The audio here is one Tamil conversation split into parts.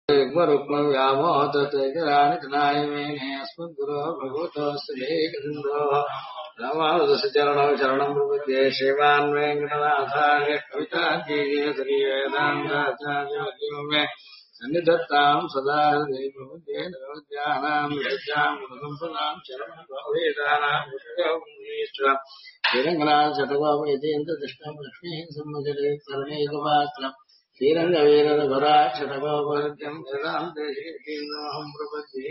रुक्मव्यामोहतनायमेने अस्मद्गुरो भगवतोऽस्तेकन्दो रामानुजस्य चरणं प्रपद्ये श्रीमान् वेङ्कटनाथार्य कविताकीर्तनीवेदान्ताचार्यो मे सन्निधत्तां सदा हृदि प्रपद्ये नवद्यानां विद्यां गुणसम्पदां शरणं भवेदानां श्रीरङ्गनाथ चटगोपयतीन्द्रदृष्टं लक्ष्मीः सम्मजले करणैकपात्रम् श्रीरङ्गवीररघुराक्षटगोपरद्यं सदां देशीन्दोऽहं प्रपद्ये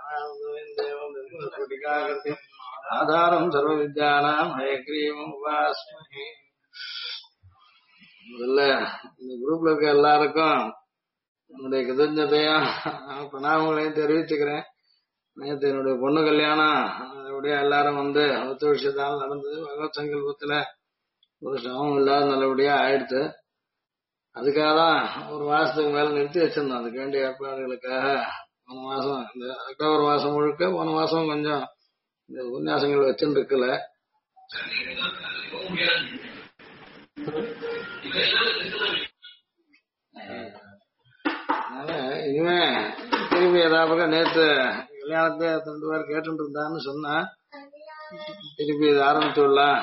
ज्ञानामृतम् आधारं सर्वविद्यानां हयग्रीवम् उपास्महे. முதல்ல இந்த குரூப்ல இருக்க எல்லாருக்கும் என்னுடைய கிருதஜதையும் பிரணாமங்களையும் தெரிவிச்சுக்கிறேன். நேற்று என்னுடைய பொண்ணு கல்யாணம் அப்படியே எல்லாரும் வந்து ஒத்துழைச்சதால் நடந்தது. பகவத் சங்கல்பத்துல ஒரு சிரமம் இல்லாத நல்லபடியா ஆயிடுச்சு. அதுக்காக தான் ஒரு மாசத்துக்கு மேல நிறுத்தி வச்சிருந்தோம். அதுக்கு வேண்டிய ஏற்பாடுகளுக்காக போன மாசம் இந்த அக்டோபர் மாசம் முழுக்க போன மாசம் கொஞ்சம் இந்த உபன்யாசங்கள் வச்சுட்டு இருக்கல. அதனால இனிமே திரும்பி ஏதாவது நேற்று கல்யாணத்தை 2 பேர் கேட்டு இருந்தான்னு சொன்னா திருப்பி இது ஆரம்பிச்சு விடலாம்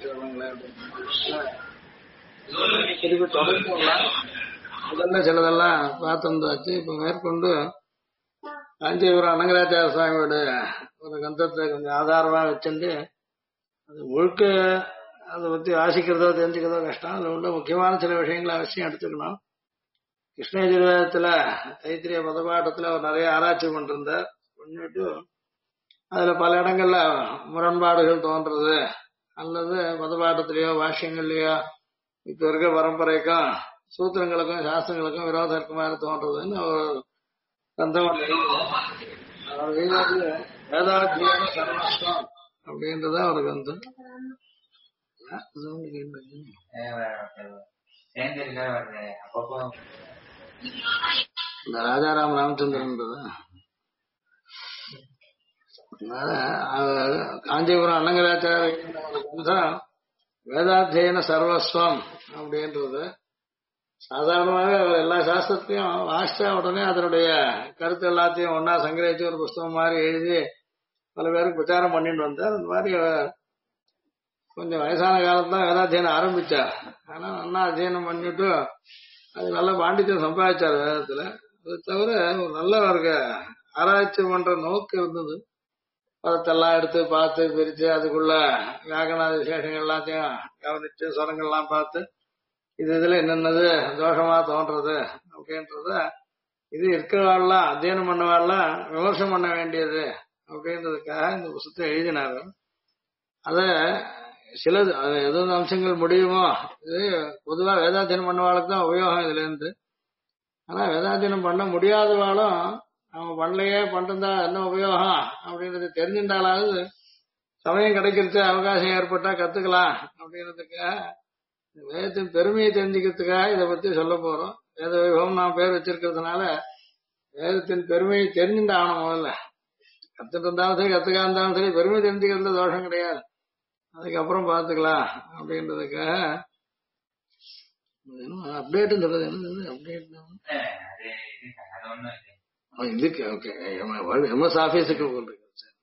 திருப்பி தொடர்ந்து விடலாம். முதல்ல சிலதெல்லாம் பார்த்து வந்தாச்சு. இப்ப மேற்கொண்டு காஞ்சிபுரம் அனங்கராச்சார சுவாமியோட ஒரு கந்தத்தை கொஞ்சம் ஆதாரமா வச்சுட்டு அது முழுக்க அதை பத்தி வாசிக்கிறதோ தெரிஞ்சுக்கிறதோ கஷ்டம். அதுல உள்ள முக்கியமான சில விஷயங்களை அவசியம் எடுத்துக்கணும். கிருஷ்ணயஜுர்வேதத்துல தைத்திரிய பதபாட்டத்துல அவர் நிறைய ஆராய்ச்சி பண்ணிருந்தார். பண்ணிட்டு அதுல பல இடங்கள்ல முரண்பாடுகள் தோன்றது அல்லது பதபாட்டத்திலேயோ பாஷ்யங்கள்லயோ இப்ப இருக்க பரம்பரைக்கும் சூத்திரங்களுக்கும் சாஸ்திரங்களுக்கும் விரோதம் இருக்குமாறு தோன்றதுன்னு ஒரு கந்தம் வேதாத்தியம் சர்வஸ்வம் அப்படின்றத ஒரு கந்தம். இந்த ராஜாராம் ராமச்சந்திரன்றத காஞ்சிபுரம் அனங்கராச்சாரிய வேதாத்தியன சர்வஸ்வம் அப்படின்றது சாதாரணமாக எல்லா சாஸ்திரத்தையும் வாசிச்சா உடனே அதனுடைய கருத்து எல்லாத்தையும் ஒன்னா சங்கிரகிச்சு ஒரு புஸ்தகம் மாதிரி எழுதி பல பேருக்கு பிரச்சாரம் பண்ணிட்டு வந்தார். அந்த மாதிரி கொஞ்சம் வயசான காலத்தான் வேதாத்தியனம் ஆரம்பிச்சார். ஆனா நல்லா அத்தியனம் பண்ணிட்டு அது நல்ல பாண்டித்யம் சம்பாதிச்சார் வேதத்துல. அது தவிர ஒரு நல்ல அவருக்கு ஆராய்ச்சி பண்ற நோக்கு இருந்தது. பதத்தெல்லாம் எடுத்து பார்த்து பிரிச்சு அதுக்குள்ள வியாகரண விசேஷங்கள் எல்லாத்தையும் கவனிச்சு சொரங்கள்லாம் பார்த்து இதுல என்னென்னது தோஷமா தோன்றது அப்படின்றத இது இருக்கிறவாள்லாம் அத்தியனம் பண்ணவாள்லாம் விமர்சனம் பண்ண வேண்டியது அப்படின்றதுக்காக இந்த புத்தகத்தை எழுதினாரு. அத சில எது அம்சங்கள் முடியுமோ இது பொதுவா வேதாத்தியனம் பண்ணவாளுக்கு தான் உபயோகம் இதுல இருந்து. ஆனா வேதாத்தியனம் பண்ண முடியாதவாளும் அவங்க பண்ணலையே பண்ணிருந்தா என்ன உபயோகம் அப்படின்றது தெரிஞ்சிருந்தாலாவது சமயம் கிடைக்கிறது அவகாசம் ஏற்பட்டா கத்துக்கலாம் அப்படின்றதுக்காக வேதத்தின் பெருமையை தெரிஞ்சுக்கிறதுக்காக இதை பத்தி சொல்ல போறோம். வேத வைபவம் நான் பேர் வச்சிருக்கிறதுனால வேதத்தின் பெருமையை தெரிஞ்சுட்டாகணும். முதல்ல கத்துட்டு இருந்தாலும் சரி கத்துக்கா இருந்தாலும் சரி பெருமை தெரிஞ்சுக்கிறதுல தோஷம் கிடையாது. அதுக்கப்புறம் பாத்துக்கலாம் அப்படின்றதுக்காக அப்டேட் சொல்றது என்னது அப்டேட் இதுக்கு ஓகே எம்எஸ் ஆபீஸுக்கு போட்டிருக்கு.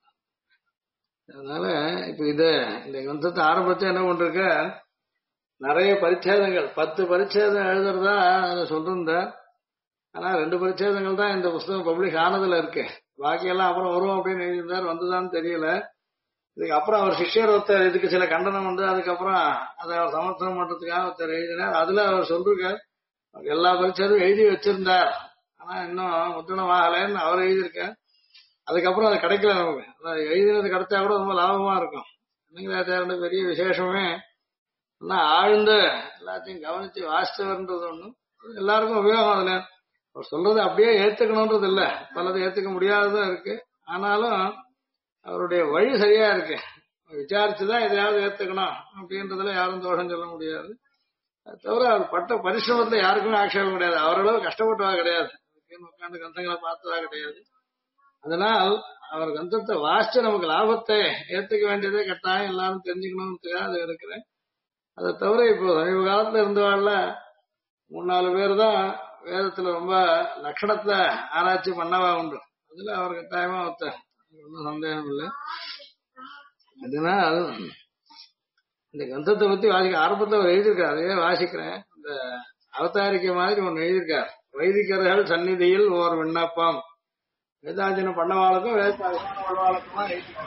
அதனால இப்ப இது இந்த கிரந்தத்தை ஆரம்பத்தை என்ன பண்றக்க நிறைய பரிச்சேதங்கள் 10 பரிச்சேதம் எழுதுறதா அதை சொல்லிருந்த. ஆனா 2 பரிச்சேதங்கள் தான் இந்த புஸ்தகம் பப்ளிஷ் ஆனதுல இருக்கு. பாக்கியெல்லாம் அப்புறம் வரும் அப்படின்னு எழுதியிருந்தார். வந்துதான்னு தெரியல. இதுக்கு அப்புறம் அவர் சிஷ்யர் ஒருத்தர் இதுக்கு சில கண்டனம் வந்து அதுக்கப்புறம் அதை அவர் சமர்த்தனம் பண்றதுக்காக ஒருத்தர் எழுதினார். அதுல அவர் சொல்றார் எல்லா பரிச்சேதம் எழுதி வச்சிருந்தார். ஆனா இன்னும் முத்திரம் ஆகலைன்னு அவர் எழுதியிருக்கார். அதுக்கப்புறம் அது கிடைக்கல நமக்கு. எழுதினது கிடைச்சா கூட ரொம்ப லாபமா இருக்கும். என்னங்கிறாச்சாரிய பெரிய விசேஷமே ஆழ்ந்து எல்லாத்தையும் கவனிச்சு வாசித்தவர்ன்றது ஒண்ணும் எல்லாருக்கும் உபயோகம். அதுல அவர் சொல்றது அப்படியே ஏத்துக்கணும்ன்றது இல்ல, பலது ஏத்துக்க முடியாததும் இருக்கு. ஆனாலும் அவருடைய வழி சரியா இருக்கு. விசாரிச்சுதான் எதையாவது ஏத்துக்கணும் அப்படின்றதுல யாரும் தோஷம் சொல்ல முடியாது. அது தவிர அவர் பட்ட பரிசிரமத்துல யாருக்குமே ஆட்சேபம் கிடையாது. அவரளவு கஷ்டப்பட்டவா கிடையாது. உட்காந்து கந்தங்களை பார்த்ததா கிடையாது. அதனால் அவர் கந்தத்தை வாசிச்சு நமக்கு லாபத்தை ஏத்துக்க வேண்டியதே கட்டாயம் எல்லாரும் தெரிஞ்சுக்கணும்னு அது இருக்கிறேன். அதை தவிர இப்போ சமீப காலத்துல இருந்தவாள்ல 3-4 பேர் தான் வேதத்துல ரொம்ப லட்சணத்தை ஆராய்ச்சி பண்ணவா உண்டு. அதுல அவர் கட்டாயமா ஒருத்தர், ஒன்றும் சந்தேகம் இல்லை. அதனால் இந்த கிரந்தத்தை பத்தி ஆரம்பத்தில் அவர் எழுதியிருக்காரு, அதையே வாசிக்கிறேன். இந்த அவதாரிக்கை மாதிரி ஒண்ணு எழுதியிருக்காரு. வைதிகர்கள் சந்நிதியில் ஓர் விண்ணப்பம். வேதாஞ்சனம் பண்ணவாளுக்கும் வேதாஞ்சனவாளுக்குமா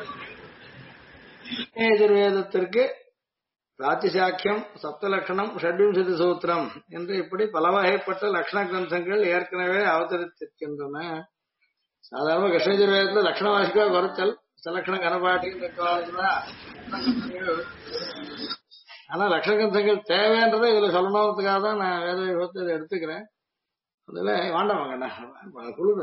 எதிர்வேதத்திற்கு பிராத்திசாக்கியம், சப்தலட்சணம், ஷட்விம்சதி சூத்திரம் என்று இப்படி பல வகைப்பட்ட லட்சண கிரந்தங்கள் ஏற்கனவே அவதரித்திருக்கின்றன. சாதாரண கிருஷ்ணயஜுர்வேதத்துல லட்சண வாசிக்கா வருத்தல் சலட்சண கனபாட்டி. ஆனா லட்சண கிரந்தங்கள் தேவைன்றதை இதுல சொல்லணுன்றதுக்காக தான் நான் வேத விபத்தை இதை எடுத்துக்கிறேன். அதுல வேண்டாம் வாங்க குழு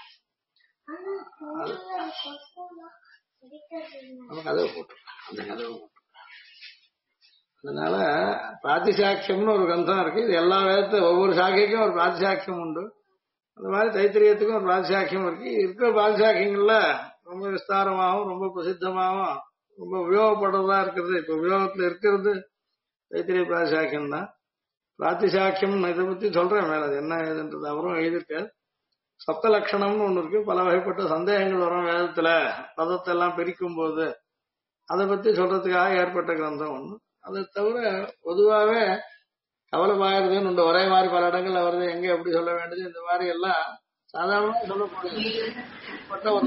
கதவை போட்டுருக்கேன், அந்த கதவை போட்டு. அதனால பிராத்திசாக்கியம்னு ஒரு கிரந்தம் இருக்கு. இது எல்லா வேதத்தை ஒவ்வொரு சாக்கைக்கும் ஒரு பிராத்திசாக்கியம் உண்டு. அந்த மாதிரி தைத்திரியத்துக்கும் ஒரு பிராத்திசாக்கியம் இருக்கு. இருக்கிற பிராத்திசாக்கியங்கள்ல ரொம்ப விஸ்தாரமாகவும் ரொம்ப பிரசித்தமாகவும் ரொம்ப உபயோகப்படுறதா இருக்கிறது. இப்ப உபயோகத்துல இருக்கிறது தைத்திரிய பிராத்திசாக்கியம் தான். பிராத்திசாக்கியம் இதை பத்தி சொல்றேன் மேல, அது என்ன ஏதுன்றது அவரும் எழுதியிருக்காரு. சப்த லட்சணம்னு ஒண்ணு இருக்கு. பல வகைப்பட்ட சந்தேகங்கள் வரும் வேதத்துல பதத்தை எல்லாம் பிரிக்கும் போது, அதை பத்தி சொல்றதுக்காக ஏற்பட்ட கிரந்தம் ஒண்ணு. அதை தவிர பொதுவாகவே கவலைமாயிருதுன்னு உண்டு. ஒரே மாதிரி பல இடங்கள்ல வருது, எங்க எப்படி சொல்ல வேண்டியது, இந்த மாதிரி எல்லாம் சாதாரணமாக சொல்லக்கூடிய ஒரு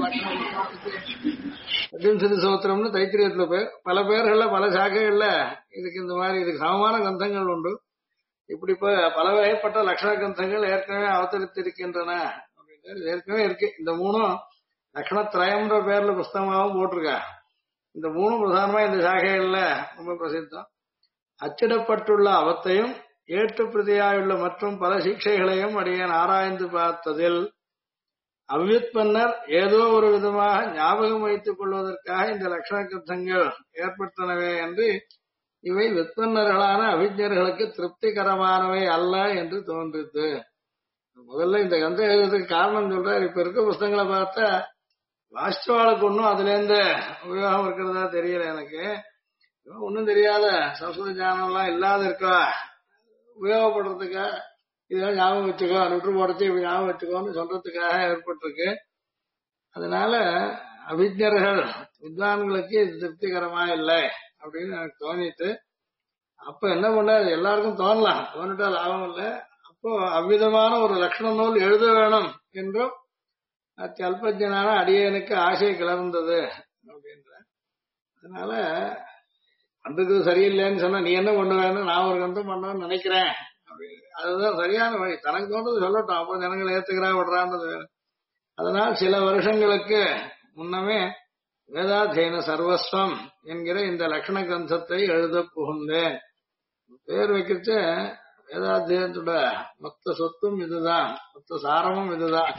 லட்சணம் சோத்திரம்னு தைத்திரியத்துல பேர். பல பேர்கள்ல பல சாக்கைகள்ல இதுக்கு இந்த மாதிரி இதுக்கு சமமான கிரந்தங்கள் உண்டு. இப்படி பல வகைப்பட்ட லட்சண கிரந்தங்கள் ஏற்கனவே அவதரித்திருக்கின்றன அப்படின்றது ஏற்கனவே இருக்கு. இந்த மூணும் லட்சணத்திரயம்ன்ற பேர்ல புஸ்தகமாகவும் போட்டிருக்கா. இந்த மூணும் பிரதானமா இந்த சாகைகள்ல ரொம்ப பிரசித்தம். அச்சிடப்பட்டுள்ள அவத்தையும் ஏற்று பிரதியாயுள்ள மற்றும் பல சிக்ஷைகளையும் அடியேன் ஆராய்ந்து பார்த்ததில் அவ்யுத்பன்னர் ஏதோ ஒரு விதமாக ஞாபகம் வைத்துக் கொள்வதற்காக இந்த லட்சண கிரந்தங்கள் ஏற்பட்டனவே என்று இவை வித்பன்னர்களான அவிஜர்களுக்கு திருப்திகரமானவை அல்ல என்று தோன்றித்து. முதல்ல இந்த கிரந்தம் எழுதுறதுக்கு காரணம் சொல்றாரு. இப்ப இருக்க புஸ்தகங்களை பார்த்தா வாஸ்துவாளுக்கு ஒன்னும் அதுல இருந்து உபயோகம் இருக்கிறதா தெரியல எனக்கு. ஒன்னும் தெரியாத சம்ஸ்கிருத ஞானம் எல்லாம் இல்லாத இருக்கா உபயோகப்படுறதுக்காக இதெல்லாம் ஞாபகம் வச்சுக்கோ, நுற்று போடுறது இப்படி ஞாபகம் வச்சுக்கோன்னு சொல்றதுக்காக ஏற்பட்டிருக்கு. அதனால அபிஜர்கள் வித்வான்களுக்கு இது திருப்திகரமா இல்லை அப்படின்னு எனக்கு தோணிட்டு, அப்ப என்ன பண்ணாரு, எல்லாருக்கும் தோணலாம், தோணிட்டா லாபம் இல்லை. அப்போ அவ்விதமான ஒரு லட்சண நூல் எழுத வேணும் என்றும் அல்பஜனான அடியனுக்கு ஆசை கிளர்ந்தது அப்படின்ற. அதனால பண்றது சரியில்லைன்னு சொன்னா நீ என்ன கொண்டு வேணும், நான் ஒரு கந்தம் பண்ணணும்னு நினைக்கிறேன் அப்படின்னு. அதுதான் சரியான வழி. தனக்கு தோன்றது சொல்லட்டும், அப்போ ஜனங்களை ஏத்துக்கிறா விடுறான்றது. அதனால் சில வருஷங்களுக்கு முன்னமே வேதாத்தியன சர்வஸ்வம் என்கிற இந்த லட்சண கிரந்தத்தை எழுத புகுந்தேன். பேர் வைக்கிச்ச வேதாத்தியனத்தோட மொத்த சொத்தும் இதுதான், மொத்த சாரமும் இதுதான்.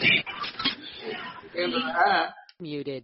Muted.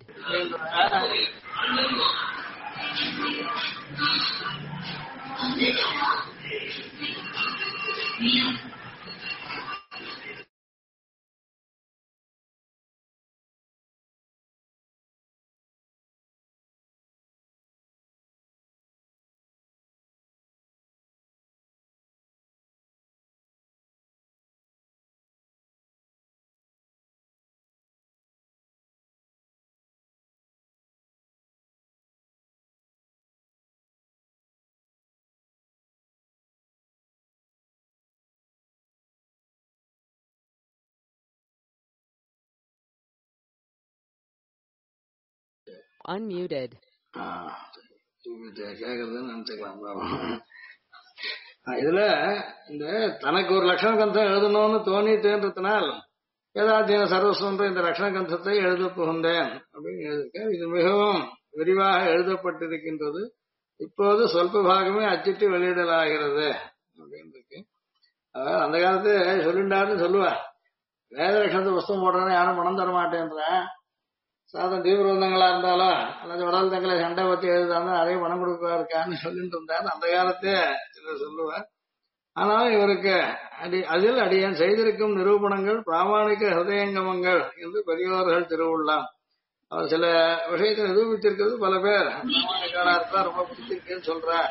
Unmuted. கேக்குறதுன்னு நினைச்சுக்கலாம். இதுல இந்த தனக்கு ஒரு லட்சண கிரந்தம் எழுதணும்னு தோணித்தேன்றதுனால் வேதாத்தியன சர்வஸ்வன்ற இந்த லட்சண கிரந்தத்தை எழுத புகுந்தேன் அப்படின்னு எழுதியிருக்கேன். இது மிகவும் விரிவாக எழுதப்பட்டிருக்கின்றது. இப்போது சொல்ப பாகமே அச்சிட்டு வெளியிடலாகிறது அப்படின்னு இருக்கு. அதாவது அந்த காலத்து சொல்லிண்டாருன்னு சொல்லுவா, வேத லட்சணத்தை புஸ்தகம் போடுறேன்னு யாரும் பணம் தர மாட்டேன்ற. சாதம் தீவிரவந்தங்களா இருந்தாலும் அல்லது உடல் தங்களை சண்டை பத்தி எழுதாலும் நிறைய பணம் கொடுப்பா இருக்கான்னு சொல்லிட்டு இருந்தாரு அந்த காலத்தே சொல்லுவார். ஆனாலும் இவருக்கு அதில் அடியன் செய்திருக்கும் நிரூபணங்கள் பிராமணிக ஹிருதயங்கமங்கள் என்று பெரியோர்கள் திருவுள்ளாம். அவர் சில விஷயத்தை நிரூபிச்சிருக்கிறது பல பேர் பிராமணிகாரா இருக்கா ரொம்ப பிடிச்சிருக்குன்னு சொல்ற.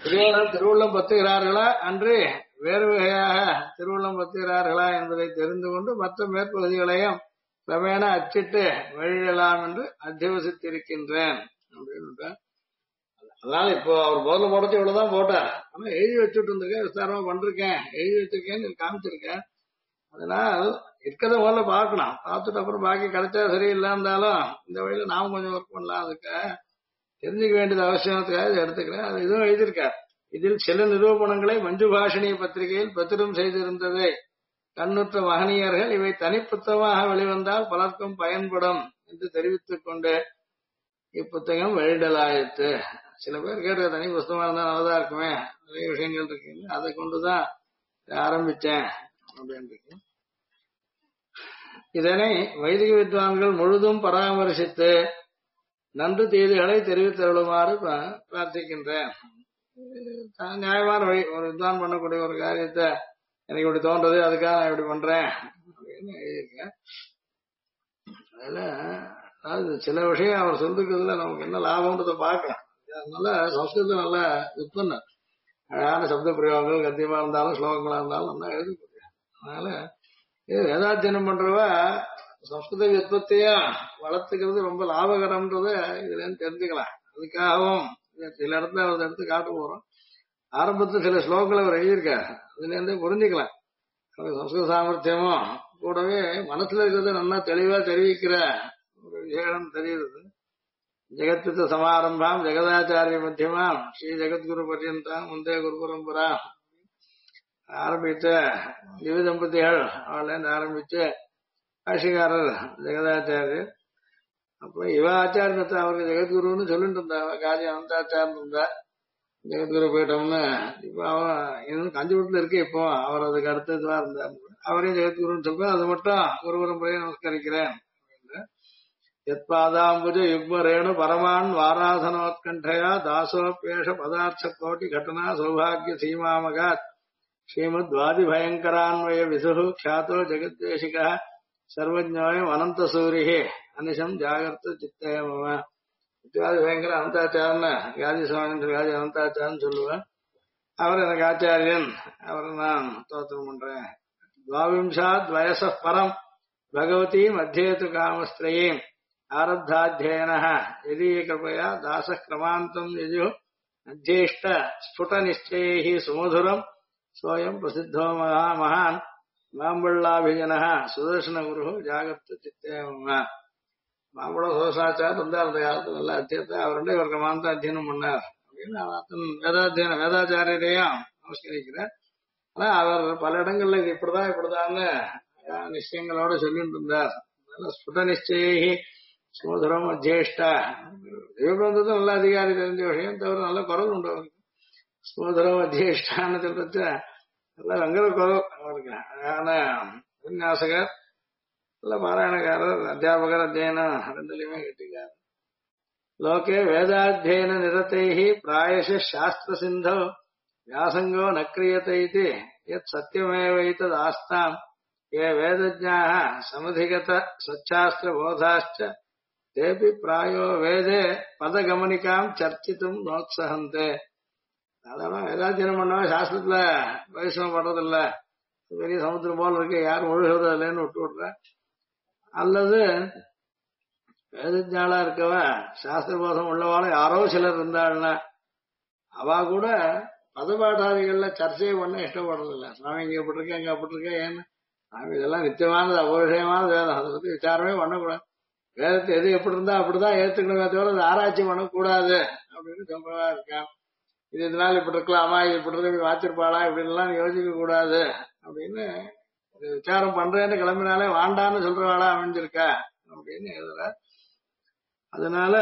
பெரியவர்கள் திருவுள்ளம் பத்துகிறார்களா அன்று வேறு வகையாக திருவுள்ளம் பத்துகிறார்களா என்பதை தெரிந்து கொண்டு மற்ற மேற்பகுதிகளையும் கிரமேண அச்சிட்டு வெளியிடலாம் என்று அத்தியவசித்திருக்கின்றேன் அப்படின்னு. அதனால இப்போ அவர் முதல்ல போடச்சு இவ்வளவுதான் போட்டார். ஆனா எழுதி வச்சுட்டு இருந்திருக்கேன், விஸ்தாரமா பண்றேன், எழுதி வச்சிருக்கேன்னு காமிச்சிருக்கேன். அதனால் இருக்கிறத முதல்ல பார்க்கணும், பார்த்துட்டு அப்புறம் பாக்கி கிடைச்சா சரியில்லை இருந்தாலும் இந்த வழியில நாம கொஞ்சம் ஒர்க் பண்ணலாம். அதுக்கு தெரிஞ்சுக்க வேண்டியது அவசியத்துக்காக இதை எடுத்துக்கிறேன். அது இதுவும் எழுதியிருக்கார். இதில் சில நிரூபணங்களை மஞ்சு பாஷினி பத்திரிகையில் பத்திரம் செய்திருந்ததை கண்ணுற்ற மகனியர்கள் இவை தனிப்புத்தகமாக வெளிவந்தால் பலருக்கும் பயன்படும் என்று தெரிவித்துக் கொண்டு இப்புத்தகம் வெளியிடலாயிற்று. சில பேர் கேட்க தனி புத்தகமா இருந்தா நல்லதா இருக்குமே, நிறைய விஷயங்கள் இருக்கு, அதை கொண்டுதான் ஆரம்பிச்சேன் அப்படின்னு. இதனை வைதிக வித்வான்கள் முழுதும் பராமரிசித்து நன்று தீதுகளை தெரிவித்தருளுமாறு பிரார்த்திக்கின்றேன். நியாயமான வழி, ஒரு வித்வான் பண்ணக்கூடிய ஒரு காரியத்தை எனக்கு இப்படி தோன்றது, அதுக்காக நான் இப்படி பண்றேன் அப்படின்னு எழுதியிருக்கேன். அதுல அதாவது சில விஷயம் அவர் சொல்லிருக்கிறதுல நமக்கு என்ன லாபம்ன்றதை பார்க்கலாம். அதனால சம்ஸ்கிருதம் நல்ல விற்பனை, அழகான சப்த பிரயோகங்கள் கத்தியமா இருந்தாலும் ஸ்லோகங்களா இருந்தாலும் நல்லா எழுதக்கூடிய. அதனால இது வேதாத்தியனம் பண்றவ சம்ஸ்கிருத விற்பத்தியா வளர்த்துக்கிறது ரொம்ப லாபகரம்ன்றத இதுல இருந்து தெரிஞ்சுக்கலாம். அதுக்காகவும் சில இடத்துல அவர் எடுத்து காட்ட போறோம். ஆரம்பத்தில் சில ஸ்லோகங்களை அவர் எழுதியிருக்காரு, அதுல இருந்தே புரிஞ்சுக்கலாம். சம்ஸ்கிருத சாமர்த்தியமும் கூடவே மனசுல இருக்கிறத நல்லா தெளிவா தெரிவிக்கிற ஒரு விஷயம் தெரியுது. ஜெகத்பித்த சமாரம்பாம் ஜெகதாச்சாரிய மத்தியமாம் ஸ்ரீ ஜெகத்குரு பர்யந்தாம் முந்தைய குரு பரம்பரா ஆரம்பித்த திவ்ய தம்பதிகள் அவர்லேருந்து ஆரம்பிச்சு ஆஷிகாரர் ஜெகதாச்சாரியர். அப்புறம் இவ ஆச்சாரியத்தை அவருக்கு ஜெகத்குருன்னு சொல்லிட்டு இருந்தா, காஜி அனந்தாச்சாரம் இருந்தா ஜெகத்குரு போயிட்டோம்னு. இப்ப அவன் இன்னும் காஞ்சிபுரத்துல இருக்கு. இப்போ அவர் அதுக்கு அடுத்ததுவா இருந்தார், அவரையும் ஜெகத்குருன்னு சொல்றேன். அது மட்டும் ஒரு பரம்பரையை நமஸ்கரிக்கிறேன். யத்பாதாம்புஜ யுக்ம ரேணு பரமான் வாராசனோத்கண்டயா தாசோப்பேஷ பதார்த்த கோட்டி கடனா சௌபாகிய சீமாமகாத் ஸ்ரீமத் வாதி பயங்கரான்வய விசுஹு ख्यातो ஜெகத்வேஷிக சர்வஜ்ஞோயம் அனந்த சூரிஹி அனிஷம் ஜாகர்த்த சித்தய மம. வாதி பயங்கர அனந்தாச்சாரன்னு காதி சுவாமி காதி அனந்தாச்சாரன்னு சொல்லுவேன். அவர் எனக்கு ஆச்சாரியன், அவரை நான் தோத்திரம் பண்றேன். துவாவிம்சாத் வயச பரம் பகவதி மத்தியேது காமஸ்திரயீம் ஆரப்தாத்தியன யதி கிருபயா தாச கிரமாந்தம் யஜு அத்தியேஷ்ட ஸ்புட நிச்சயைஹி சுமதுரம் சோயம் பிரசித்தோ மகான் மாம்பள்ளாபிஜன சுதர்சன குரு ஜாகர்த்த சித்தேம. மாம்பழம் சுதர்சனாச்சார் இருந்தார் அந்த காலத்துல, நல்ல அத்தியத்தை அவர் இவர் கிரமாந்தம் அத்தியனம் பண்ணார் அப்படின்னு வேதாச்சாரியரையும் நமஸ்கரிக்கிறார். ஆனா அவர் பல இடங்கள்ல இது இப்படிதான்னு நிச்சயங்களோட சொல்லிட்டு இருந்தார். ஸ்புட நிச்சயி சுமதுரம் அத்தியேஷ்டா தேவபிரந்தத்தும் நல்ல அதிகாரி தெரிஞ்ச விஷயம் தவிர நல்ல குரல் உண்டு அவருக்கு. சுமதுரம் அத்தியேஷ்டான்னு சொல்றது நல்ல வெங்கல குரல் அவருக்கு. அழகான உபன்யாசகர், நல்ல பாராயணக்காரர், அத்தியாபகர், அத்தியனம் ரெண்டுலையுமே கட்டிக்கார். லோகே வேதாத்தியன நிரதைஹி பிராயச சாஸ்திர சிந்தோ வியாசங்கோ ந கிரியதே இதி யத் சத்யமேவைதத் ஆஸ்தாம் ये वेदज्ञाः समधिगत स्वच्छास्त्र बोधाश्च तेपि प्रायो वेदे पदगमनिकां चर्चितुं नोत्सहन्ते. சாதாரண வேதாத்தியனம் பண்ணவன் சாஸ்திரத்துல பரிசிரமம் பண்றதில்ல, பெரிய சமுத்திரம் போல இருக்கு, யாரும் ஒழுகிறது இல்லைன்னு விட்டு விடுற. அல்லது வேதஜாலா இருக்கவன் சாஸ்திர போதம் உள்ளவாளும் யாரோ சிலர் இருந்தாள்னா அவ கூட பதபாட்டாதிகள்ல சர்ச்சையை பண்ண இஷ்டப்படுறதில்ல. சுவாமி இங்க அப்படி இருக்கேன், இங்க அப்படி இருக்கேன், ஏன்னு இதெல்லாம் நித்தியமானது அபரிஷயமானது வேதம், அதை பத்தி விசாரமே பண்ணக்கூடாது. வேதத்தை எது எப்படி இருந்தா அப்படிதான் ஏத்துக்கணுமே தவிர அதை ஆராய்ச்சி பண்ணக்கூடாது அப்படின்னு சொல்றதா இருக்கான். இது இதனால இப்படி இருக்கலாமா, இது இப்படி இருக்கு வாச்சிருப்பாளா, இப்படி எல்லாம் யோசிக்க கூடாது அப்படின்னு விசாரம் பண்றேன்னு கிளம்பினாலே வாண்டான்னு சொல்றவாளா அமைஞ்சிருக்கா அப்படின்னு எழுதுற. அதனால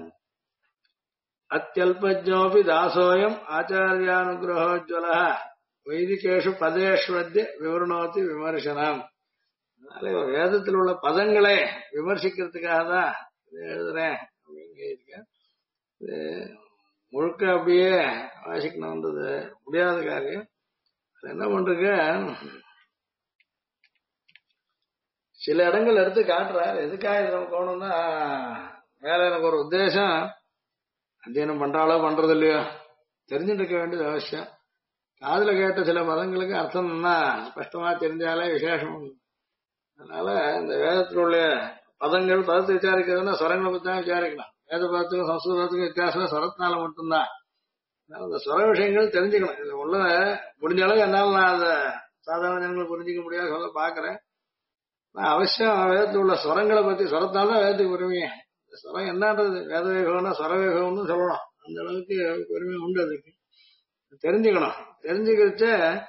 அத்தியல்பஜோபி தாசோயம் ஆச்சாரியானுகிரகோஜ்வல வைதிகேஷு பதேஷ்வத்திய விவரணோத்தி விமர்சனம். அதனால வேதத்தில் உள்ள பதங்களை விமர்சிக்கிறதுக்காக தான் எழுதுறேன் அப்படின்னு எழுதியிருக்கேன். முழுக்க அப்படியே வாசிக்கணும்ன்றது முடியாத காரியம். என்ன பண்றீங்க, சில இடங்கள் எடுத்து காட்டுறாரு. எதுக்காக இது நம்ம போகணும்னா, வேற எனக்கு ஒரு உத்தேசம், அத்தியனம் பண்றாளோ பண்றது இல்லையோ, தெரிஞ்சுட்டு இருக்க வேண்டியது அவசியம். காதுல கேட்ட சில பதங்களுக்கு அர்த்தம் ஸ்பஷ்டமா தெரிஞ்சாலே விசேஷம். அதனால இந்த வேதத்தில் உள்ள பதங்கள் பதத்தை விசாரிக்கிறதுனா ஸ்வரங்களை பத்தி தான் விசாரிக்கலாம். வேத பதத்துக்கும் சம்ஸ்கிருத பதத்துக்கும் வித்தியாசம் ஸ்வரத்தினால மட்டும்தான். அதனால இந்த ஸ்வர விஷயங்கள் தெரிஞ்சுக்கணும். இது உள்ள முடிஞ்ச அளவு என்னால நான் அதை சாதாரண ஜனங்களை புரிஞ்சிக்க முடியாது சொல்ல பாக்குறேன். நான் அவசியம் வேதத்தில் உள்ள ஸ்வரங்களை பத்தி ஸ்வரத்தால்தான் வேதத்துக்கு பெருமையே. ஸ்வரம் என்னன்றது வேத வேகம்னா ஸ்வரவேகம்னு சொல்லணும். அந்த அளவுக்கு பெருமை உண்டு. அதுக்கு தெரிஞ்சுக்கணும். தெரிஞ்சுக்கிட்டு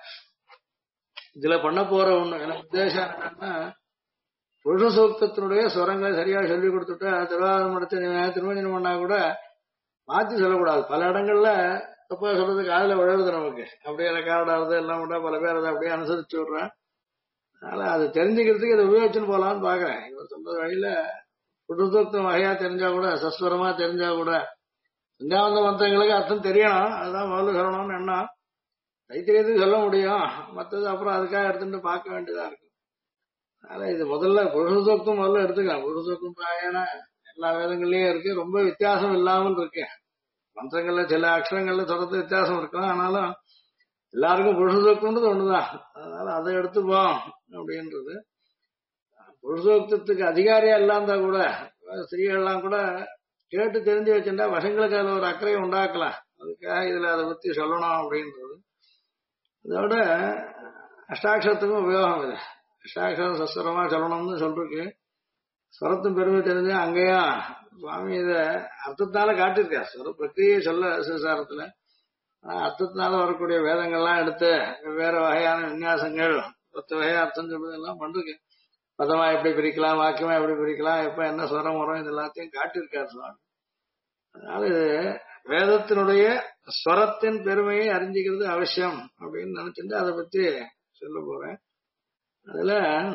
இதுல பண்ண போற ஒண்ணு எனக்கு உத்தேசம் என்னன்னா, புருஷ சூக்தத்தினுடைய ஸ்வரங்களை சரியா சொல்லி கொடுத்துட்டா திருவாரூர் மடத்தை திருமஞ்சனம் பண்ணா கூட மாத்தி சொல்லக்கூடாது. பல இடங்கள்ல தப்பா சொல்றதுக்கு காதுல விழுது நமக்கு. அப்படியே ரெக்கார்ட் ஆகுது எல்லாம் கூட பல பேர் அதை அப்படியே அனுசரிச்சு விடுறேன். அதனால அது தெரிஞ்சுக்கிறதுக்கு இதை உபயோகிச்சுன்னு போலான்னு பாக்குறேன். இவர் சொல்ற வழியில புருஷசூக்தம் வகையா தெரிஞ்சா கூட சஸ்வரமா தெரிஞ்சா கூட சந்தியாவந்த மந்திரங்களுக்கு அர்த்தம் தெரியணும். அதுதான் முதல்ல சொல்லணும்னு எண்ணம். தைத்திரியத்துக்கு சொல்ல முடியும். மற்றது அப்புறம் அதுக்காக எடுத்துட்டு பார்க்க வேண்டியதா இருக்கு. அதனால இது முதல்ல புருஷசூக்தம் முதல்ல எடுத்துக்கலாம். புருஷசூக்தம் பிராயண எல்லா வேதங்கள்லயும் இருக்கு. ரொம்ப வித்தியாசம் இல்லாமல் இருக்கு. மந்திரங்கள்ல சில அக்ஷரங்கள்ல சொல்றது வித்தியாசம் இருக்கலாம். ஆனாலும் எல்லாருக்கும் புருஷசூக்தம்ன்றது ஒண்ணுதான். அதனால அதை எடுத்துப்போம் அப்படின்றது. புருஷசூக்தத்துக்கு அதிகாரியா இல்லாந்தா கூட ஸ்திரீகள்லாம் கூட கேட்டு தெரிஞ்சு வச்சுட்டா வசங்களுக்கு அதுல ஒரு அக்கறையை உண்டாக்கலாம். அதுக்காக இதுல அதை பத்தி சொல்லணும் அப்படின்றது. இதோட அஷ்டாட்சரத்துக்கும் உபயோகம் இது. அஷ்டாட்சரம் சஸ்வரமா சொல்லணும்னு சொல்றதுக்கு ஸ்வரத்தின் பெருமை தெரிஞ்சு அங்கேயும் சுவாமி இத அர்த்தத்தினால காட்டியிருக்காரு. ஸ்வர பிரக்கிரியை சொல்ல சிசாரத்துல அர்த்தத்தினால வரக்கூடிய வேதங்கள்லாம் எடுத்து வெவ்வேறு வகையான விநியாசங்கள் 10 வகையா அர்த்தம் சொல்றது எல்லாம் பண்றது. பதமா எப்படி பிரிக்கலாம், வாக்கியமா எப்படி பிரிக்கலாம், எப்ப என்ன ஸ்வரம் வரும், இது எல்லாத்தையும் காட்டியிருக்காரு சுவாமி. அதனால இது வேதத்தினுடைய ஸ்வரத்தின் பெருமையை அறிஞ்சிக்கிறது அவசியம் அப்படின்னு நினைச்சுட்டு அதை பத்தி சொல்ல போறேன். அதுல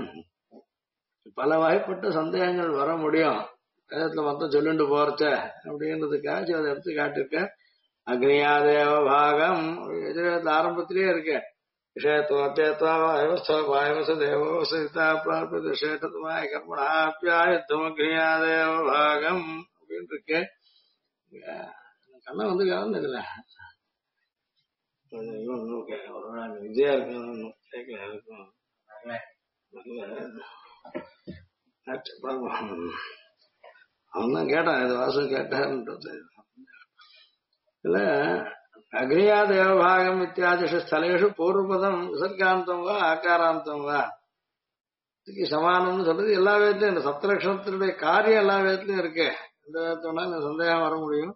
பல வகைப்பட்ட சந்தேகங்கள் வர முடியும். வேதத்துல மொத்தம் சொல்லிட்டு போறச்ச அப்படின்றதுக்காக அதை எடுத்து காட்டிருக்க. அக்னியா தேவ பாகம் எதிர்வேதத்துல ஆரம்பத்திலேயே இருக்கு. விஷயத்துவச தேவோசிதா பிரார்த்த விஷேட்டத்துமாய கர்மணாப்பியாயுத்தம் அக்னியா தேவ பாகம் அப்படின்னு இருக்கு. கண்ண வந்து கலந்துல விஜயா இருக்கும் கேட்கல இருக்கும். அவன் தான் கேட்டான். இது வாசம் கேட்டான்றது இல்ல. அக்னியா தேவபாகம் இத்தியாதிஷு ஸ்தலேஷு பூர்வபதம் விசர்காந்தம் வா ஆகாராந்தம் வா இதுக்கு சமானம்னு சொல்றது எல்லா வேதத்திலும் இந்த சப்தலட்சணத்தினுடைய காரியம் எல்லா வேதத்திலும் இருக்கு. இந்த வேதத்தோட இந்த சந்தேகம் வர முடியும்.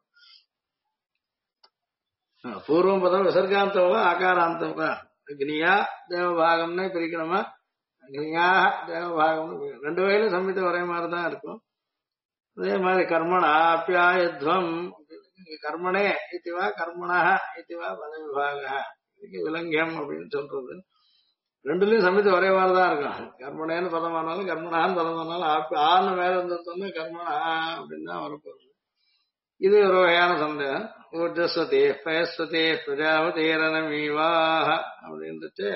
பூர்வம் பதம் விசர்காந்தம் வா ஆகாராந்தம் வா அக்னியா தேவபாகம்னே பிரிக்கணுமா, அக்னியா தேவபாகம்னு ரெண்டு வகையிலும் சம்மித்த ஒரே மாதிரிதான் இருக்கும். அதே மாதிரி கர்மணா அப்பியாயத்வம் கர்மனே இதுவா கர்மணா இதுவா பத விபாக இதுக்கு விலங்கியம் அப்படின்னு சொல்றது. ரெண்டுலயும் சமிதி ஒரே மாதிரிதான் இருக்கும். கர்மனேன்னு பதமானாலும் கர்மனான்னு பதமானாலும் ஆன்னு மேல இருந்தோம்னா கர்மனா அப்படின்னு தான் வரப்போகுது. இது ஒரு வகையான சந்தேகம். ஊர்ஜஸ்வதி பயஸ்வதி பிரஜாவதீரணமீவாக அப்படின்ட்டு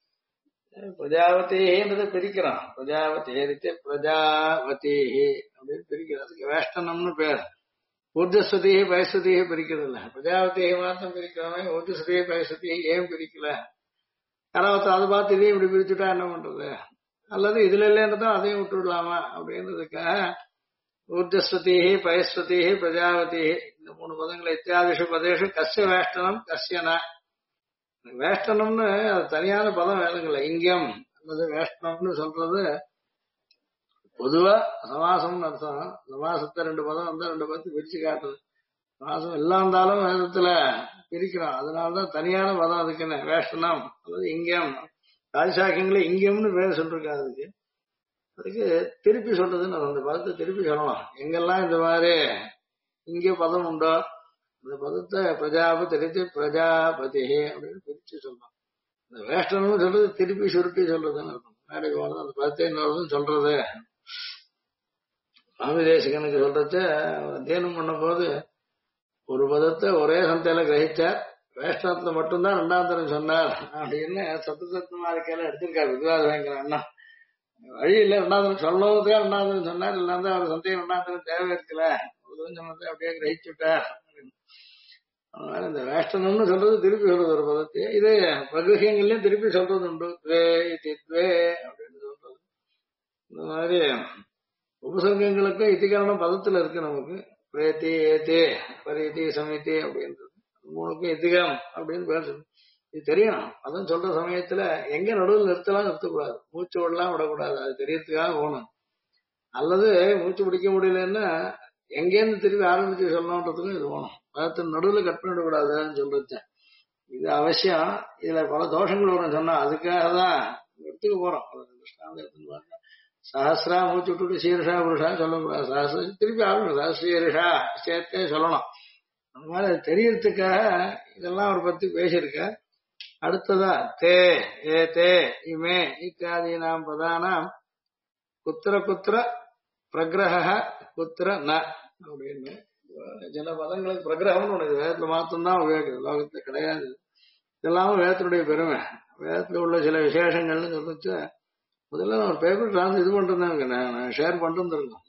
பிரஜாவதின்றதை பிரிக்கிறோம். பிரஜாவதி பிரஜாவதி அப்படின்னு பிரிக்கிறோம். அதுக்கு வேஷ்டனம்னு பேர். ஊர்ஜஸ்வதி பயஸ்வதி பிரிக்கிறது இல்ல. பிரஜாவதி மாத்திரம் பிரிக்கிறோமே, ஊர்ஜஸ்வதி பயஸ்வதி ஏன் பிரிக்கல? யாராவது அதை பார்த்து இதையும் இப்படி பிரிச்சுட்டா என்ன பண்றது? அல்லது இதுல இல்லைன்றதோ அதையும் விட்டு விடலாமா அப்படின்றதுக்காக ஊர்ஜஸ்வதி பயஸ்வதி பிரஜாவதி இந்த 3 பதங்களை இத்தியாதிஷு பதேஷு கஸ்ய வேஷ்டனம் கஸ்யனா. வேஷ்டனம்னு அது தனியான பதம் வேணுங்கள. இங்கம் அல்லது வேஷ்டனம்னு சொல்றது பொதுவா சமாசம்னு அர்த்தம். சமாசத்தை 2 பதம் வந்து 2 பதத்தை பிரிச்சு காட்டுது. சமாசம் எல்லாம் இருந்தாலும் வேதத்துல பிரிக்கிறோம். அதனாலதான் தனியான பதம் அதுக்குன்னு வேஷ்டனம் அல்லது இங்கம். ராஜசாக்கியங்களே இங்கம்னு பேர் சொல்லிருக்காரு. அதுக்கு திருப்பி சொல்றதுன்னு அந்த பதத்தை திருப்பி சொல்லலாம். எங்கெல்லாம் இந்த மாதிரி இங்க பதம் உண்டோ அந்த பதத்தை பிரஜாபதி பிரஜாபதி அப்படின்னு பிரிச்சு சொல்லலாம். இந்த வேஷ்டனம் சொல்றது திருப்பி சுருட்டி சொல்றதுன்னு இருக்கும். மேடைக்கு போனது அந்த பதத்தை இன்னொருதும் சொல்றது. சுவாமி தேசிகனுக்கு சொல்றச்ச அத்தியனம் பண்ண போது ஒரு பதத்தை ஒரே சந்தையில கிரகிச்சார். வேஷ்டனத்துல மட்டும்தான் 2ஆம் தரம் சொன்னார் அப்படின்னு சத்தமா இருக்கையில எடுத்திருக்காரு வித்வாத பயங்கர அண்ணா. வழி இல்ல 2ஆம் தரம் சொல்லணும்தான் 2ஆம் தரம் சொன்னார். இல்லாம அவர் சந்தையை 2ஆம் தரம் தேவை இருக்கல சொன்னதை அப்படியே கிரகிச்சுட்டார். அதனால இந்த வேஷ்டனம்னு சொல்றது திருப்பி சொல்றது ஒரு பதத்தை இது பிரகிருஷங்கள்லயும் திருப்பி சொல்றது உண்டு துவே இதி துவே அப்படின்னு சொல்றது. இந்த மாதிரி உபசர்க்கங்களுக்கும் இத்திகரணம் பதத்துல இருக்கு நமக்கு. பிரேத்தி ஏத்தி பரீதி சமிதி அப்படின்றது மூணுக்கும் இத்திகம் அப்படின்னு பேர் சொல்லு. இது தெரியும். அதான் சொல்ற சமயத்துல எங்க நடுவில் நிறுத்தலாம் நிறுத்தக்கூடாது, மூச்சு விடலாம் விடக்கூடாது, அது தெரியறதுக்காக போகணும். அல்லது மூச்சு பிடிக்க முடியலன்னா எங்கேருந்து திருப்பி ஆரம்பிச்சு சொல்லணுன்றதுக்கும் இது போகணும். பதத்தின் நடுவில் கட் பண்ணிடக்கூடாதுன்னு சொல்றது இது அவசியம். இதுல பல தோஷங்கள் வரும் சொன்னா அதுக்காக தான் எடுத்துக்க போறோம். சஹசிரா மூச்சு விட்டுட்டு சீரிஷா புருஷா சொல்லக்கூடாது, சஹசிர திருப்பி ஆரம்பிக்கும் சஹசீரிஷா சேர்த்தே சொல்லணும். அந்த மாதிரி அது தெரியறதுக்காக இதெல்லாம் ஒரு பத்தி பேசியிருக்க. அடுத்ததா தே ஏ தே இமே இத்தியாதி நாம் பதானாம் குத்திர குத்திர பிரகிரக குத்திர ந அப்படின்னு சில பதங்களுக்கு பிரகிரகம்னு ஒண்ணு வேதத்துல மாத்திரம்தான் உபயோகிக்குது, லோகத்துல கிடையாது. இதெல்லாமும் வேதத்தினுடைய பெருமை. வேதத்துல உள்ள சில விசேஷங்கள்னு சொல்லிச்சு. முதல்ல நான் ஒரு பேப்பர் டிரான்ஸ் இது பண்றேன், நான் ஷேர் பண்ணிட்டு இருக்கோம்.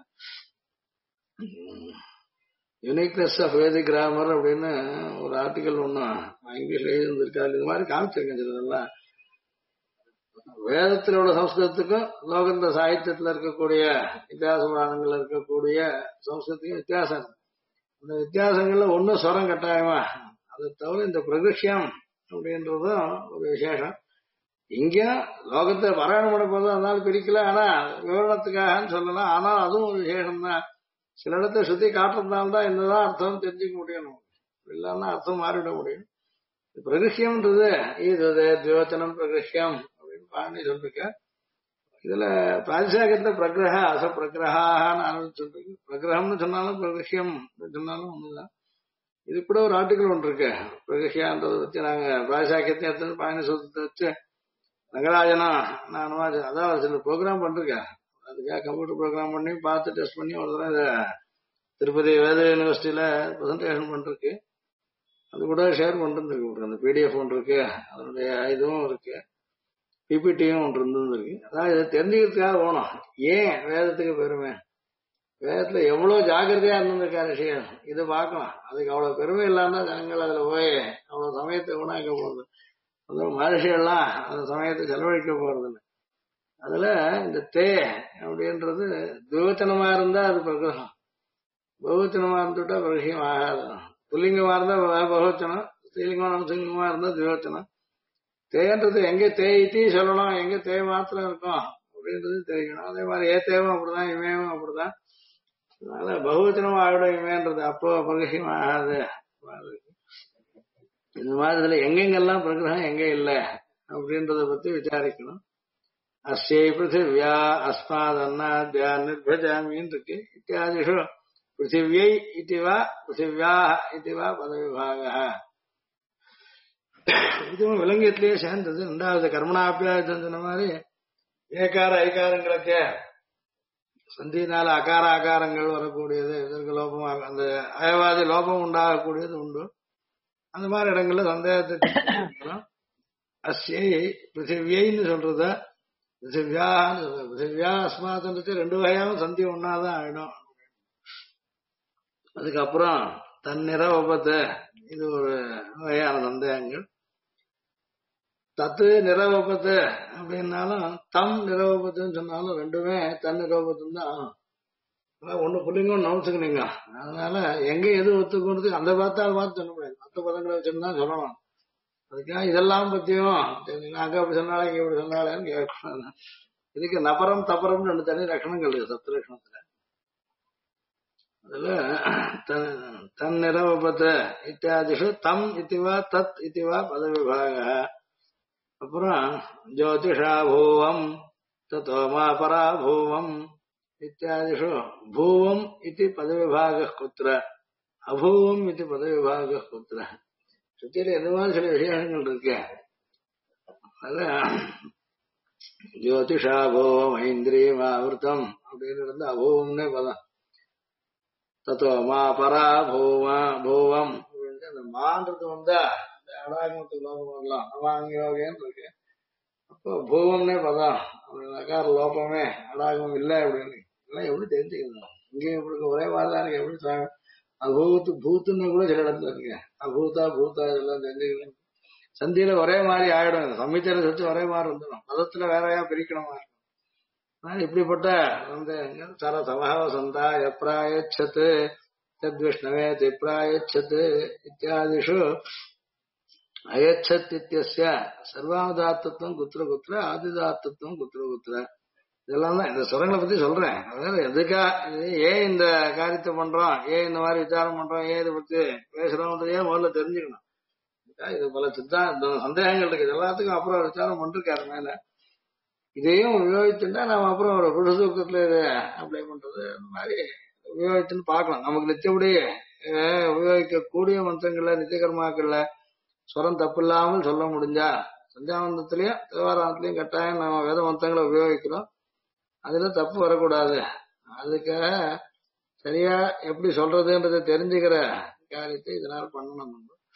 யூனிக்னஸ் ஆஃப் வேதிக் கிராமர் அப்படின்னு ஒரு ஆர்டிக்கல் ஒண்ணு இங்கிலீஷ்ல எழுதிருக்காரு. இது மாதிரி காமிச்சிருக்கேன் சிலதெல்லாம். வேதத்தில் உள்ள சம்ஸ்கிருதத்துக்கும் லோகந்த சாகித்யத்துல இருக்கக்கூடிய இத்தியாச புராணங்கள்ல இருக்கக்கூடிய சம்ஸ்கிருதத்துக்கும் வித்தியாசம். இந்த வித்தியாசங்கள்ல ஒன்னும் ஸ்வரம் கட்டாயமா, அதை தவிர இந்த பிரகிருஷ்யம் அப்படின்றதும் ஒரு விசேஷம். இங்க லோகத்தை பாராயணம் பண்ண போதும் அதனால பிரிக்கல, ஆனா விவரணத்துக்காகன்னு சொல்லலாம். ஆனால் அதுவும் ஒரு விசேஷம் தான். சில இடத்த சுத்தி காட்டுறதுனால்தான் என்னதான் அர்த்தம் தெரிஞ்சுக்க முடியணும், இல்லைன்னா அர்த்தம் மாறிவிட முடியும். பிரகிருஷ்யம்ன்றது இது தியோச்சனம் பிரகிருஷ்யம் அப்படின்னு பாணி சொல்லிருக்க. இதுல பிராதிசாகத்துல பிரகிரக அச பிரகிரகான்னு ஆரம்பிச்சு சொல்லிருக்கு. பிரகிரகம்னு சொன்னாலும் பிரகிருஷ்யம் சொன்னாலும் ஒண்ணுதான். இது கூட ஒரு ஆர்டிக்கல் ஒன்று இருக்கு பிரகிருஷ்யான்றதை வச்சு. நாங்க பிராதிசாக்கியத்தை எடுத்து பாணி சூத்திரத்தை வச்சு நகராஜனா நான் அதான் சில ப்ரோக்ராம் பண்ணிருக்கேன். அதுக்காக கம்ப்யூட்டர் ப்ரோக்ராம் பண்ணி பார்த்து டெஸ்ட் பண்ணி ஒரு தடவை இதை திருப்பதி வேத யூனிவர்சிட்டியில ப்ரெசன்டேஷன் பண்ணிருக்கு. அது கூட ஷேர் பண்ணிருக்கு. அந்த பிடிஎஃப் ஒன்று இருக்கு, அதனுடைய இதுவும் இருக்கு, பிபிடியும் ஒன்று இருந்திருக்கு. அதான் இதை தெரிஞ்சுக்கிறதுக்காக போனோம். ஏன் வேதத்துக்கு பெருமை, வேதத்துல எவ்வளவு ஜாக்கிரதையா இருந்திருக்கா விஷயம் இது பார்க்கலாம். அதுக்கு அவ்வளவு பெருமை இல்லாம ஜனங்கள் அதுல போய் அவ்வளவு சமயத்தை உணாக்க போறது, அதுவும் மகர்ஷிகள்லாம் அந்த சமயத்தை செலவழிக்க போறது. அதுல இந்த தே அப்படின்றது துவச்சனமா இருந்தா அது பிரகிருதம், பகுவச்சனமா இருந்துட்டா பிரகிருஷம் ஆகாது. புல்லிங்கமா இருந்தா பகுவச்சனம், ஸ்ரீலிங்கமா நம்சிங்கமா இருந்தா துவச்சனம். தேன்றது எங்க தேய்த்தி சொல்லணும், எங்க தேவை மாத்திரம் இருக்கும் அப்படின்றது தெரிவிக்கணும். அதே மாதிரி ஏ தேவும் அப்படிதான், இமயமும் அப்படிதான். அதனால பகுவச்சனமா ஆகிடும் இமயன்றது, அப்போ பிரகிருஷம் ஆகாது. இந்த மாதிரி இதுல எங்கெங்கெல்லாம் பிரகிரகம் எங்க இல்லை அப்படின்றத பத்தி விசாரிக்கணும். அஸ்யை பிருத்திவியா அஸ்மாத் அன்னாத்யா நிர்பஜாமின்னு இருக்கு. இத்தியாதிஷு பிருத்திவியை இதுவா பிருத்திவியா இதுவா பதவிபாக. இதுவும் விலங்கியத்திலேயே சேர்ந்தது. ரெண்டாவது கர்மணாபியாயம் சொன்ன மாதிரி ஏகார ஐகாரங்களுக்கு சந்தினால அகார ஆகாரங்கள் வரக்கூடியது, இதற்கு லோபம் அந்த அயவாதி லோபம் உண்டாகக்கூடியது உண்டு. அந்த மாதிரி இடங்கள்ல சந்தேகத்தை அஸ்யை பிருத்திவியைன்னு சொல்றத பிருத்திவியான்னு சொல்ற. பிருத்திவியா அஸ்மாத்ன்றது ரெண்டு வகையாலும் சந்தி ஒன்னாதான் ஆயிடும். அதுக்கப்புறம் தன்னிற உபத்து, இது ஒரு வகையான சந்தேகங்கள். தத்து நிரவபத்து அப்படின்னாலும் தம் நிரவபத்துன்னு சொன்னாலும் ரெண்டுமே தன் நிரவபத்துன்னு தான் ஆகும். ஒண்ணு புள்ளிங்க நவுச்சுக்கணுங்க. அதனால எங்க எது ஒத்துக்கொண்டு அந்த பார்த்தா அது பார்த்து சொல்ல முடியாது, மற்ற பதங்களை வச்சுருந்தா சொல்லணும். அதுக்காக இதெல்லாம் பத்தியும் அங்க அப்படி சொன்னாலே இங்க இப்படி சொன்னாலேன்னு கேட்கணும். இதுக்கு நபரம் தபரம் ரெண்டு தனி லட்சணங்கள் இருக்கு சப்த லட்சணத்துல. அதுல தன் நிரவபத்து இத்தியாதிஷு தம் இத்திவா தத் இத்திவா பத விபாக. அப்புறம் ஜோதிஷா பூவம் தத்தோமா பரா பூவம் இத்தியாதிஷு பூவம் இது பதவிபாக குத்திர அபூவம் இது பதவிபாக குத்திர. சுத்தியில எது மாதிரி சில விசேஷங்கள் இருக்கு. அதுல ஜோதிஷா பூவம் ஐந்திரியம் ஆவர்த்தம் அப்படின்னு இருந்து அபூவம்னே பதம். தத்தோமா பரா பூவா பூவம் அப்படின்னு அந்த மான்றது வந்தா அடாகமத்துக்கு லோபம் வரலாம், அவாங்கியோகன்னு இருக்கு. அப்போ பூவம்னே பதம், அகார லோபமே அடாகமம் இல்லை அப்படின்னு எல்லாம் எப்படி தெரிஞ்சுக்கணும். இங்கேயும் இப்படி ஒரே மாதிரி தான் இருக்கு. எப்படி அபூத் பூத்துன்னு கூட சில இடத்துல இருக்கு. அபூதா பூதா இதெல்லாம் தெரிஞ்சுக்கணும். சந்தியில ஒரே மாதிரி ஆயிடும். சம்மித்திர சத்து ஒரே மாதிரி வந்துடும். மதத்துல வேறையா பிரிக்கணுமா? இப்படிப்பட்ட சர சமஹவ சந்தா எப்ராயச்சத்து தத்விஷ்ணவே திப்ராயச்சத்து இத்தியாதிஷு அயச்சத் இத்தியஸ்ய சர்வாதாத்தத்துவம் குத்திர குத்திர ஆதிதாத்தத்துவம் குத்திர குத்திர. இதெல்லாம் தான் இந்த சுரங்களை பத்தி சொல்றேன். அதாவது எதுக்கா ஏன் இந்த காரியத்தை பண்றோம், ஏன் இந்த மாதிரி விசாரம் பண்றோம், ஏன் இதை பத்தி பேசுறோம்ன்றதையே முதல்ல தெரிஞ்சுக்கணும். இது பல சந்தேகங்கள் இருக்கு. இது எல்லாத்துக்கும் அப்புறம் விசாரம் பண்ணிருக்காரு மேல. இதையும் உபயோகிச்சுட்டா நம்ம அப்புறம் ஒரு புருஷூக்கத்துல இதை அப்ளை பண்றது அந்த மாதிரி உபயோகிச்சுன்னு பார்க்கலாம். நமக்கு நிச்சயப்படி உபயோகிக்கக்கூடிய மந்திரங்கள்ல நித்தியகர்மாக்கள்ல ஸ்வரம் தப்பு இல்லாமல் சொல்ல முடிஞ்சா சந்தியாவந்தத்திலயும் தேவாராந்தத்திலயும் கட்டாயம் நம்ம வேத மந்திரங்களை உபயோகிக்கிறோம். அதுல தப்பு வரக்கூடாது. அதுக்காக சரியா எப்படி சொல்றதுன்றதை தெரிஞ்சுக்கிற காரியத்தை இதனால் பண்ணணும்.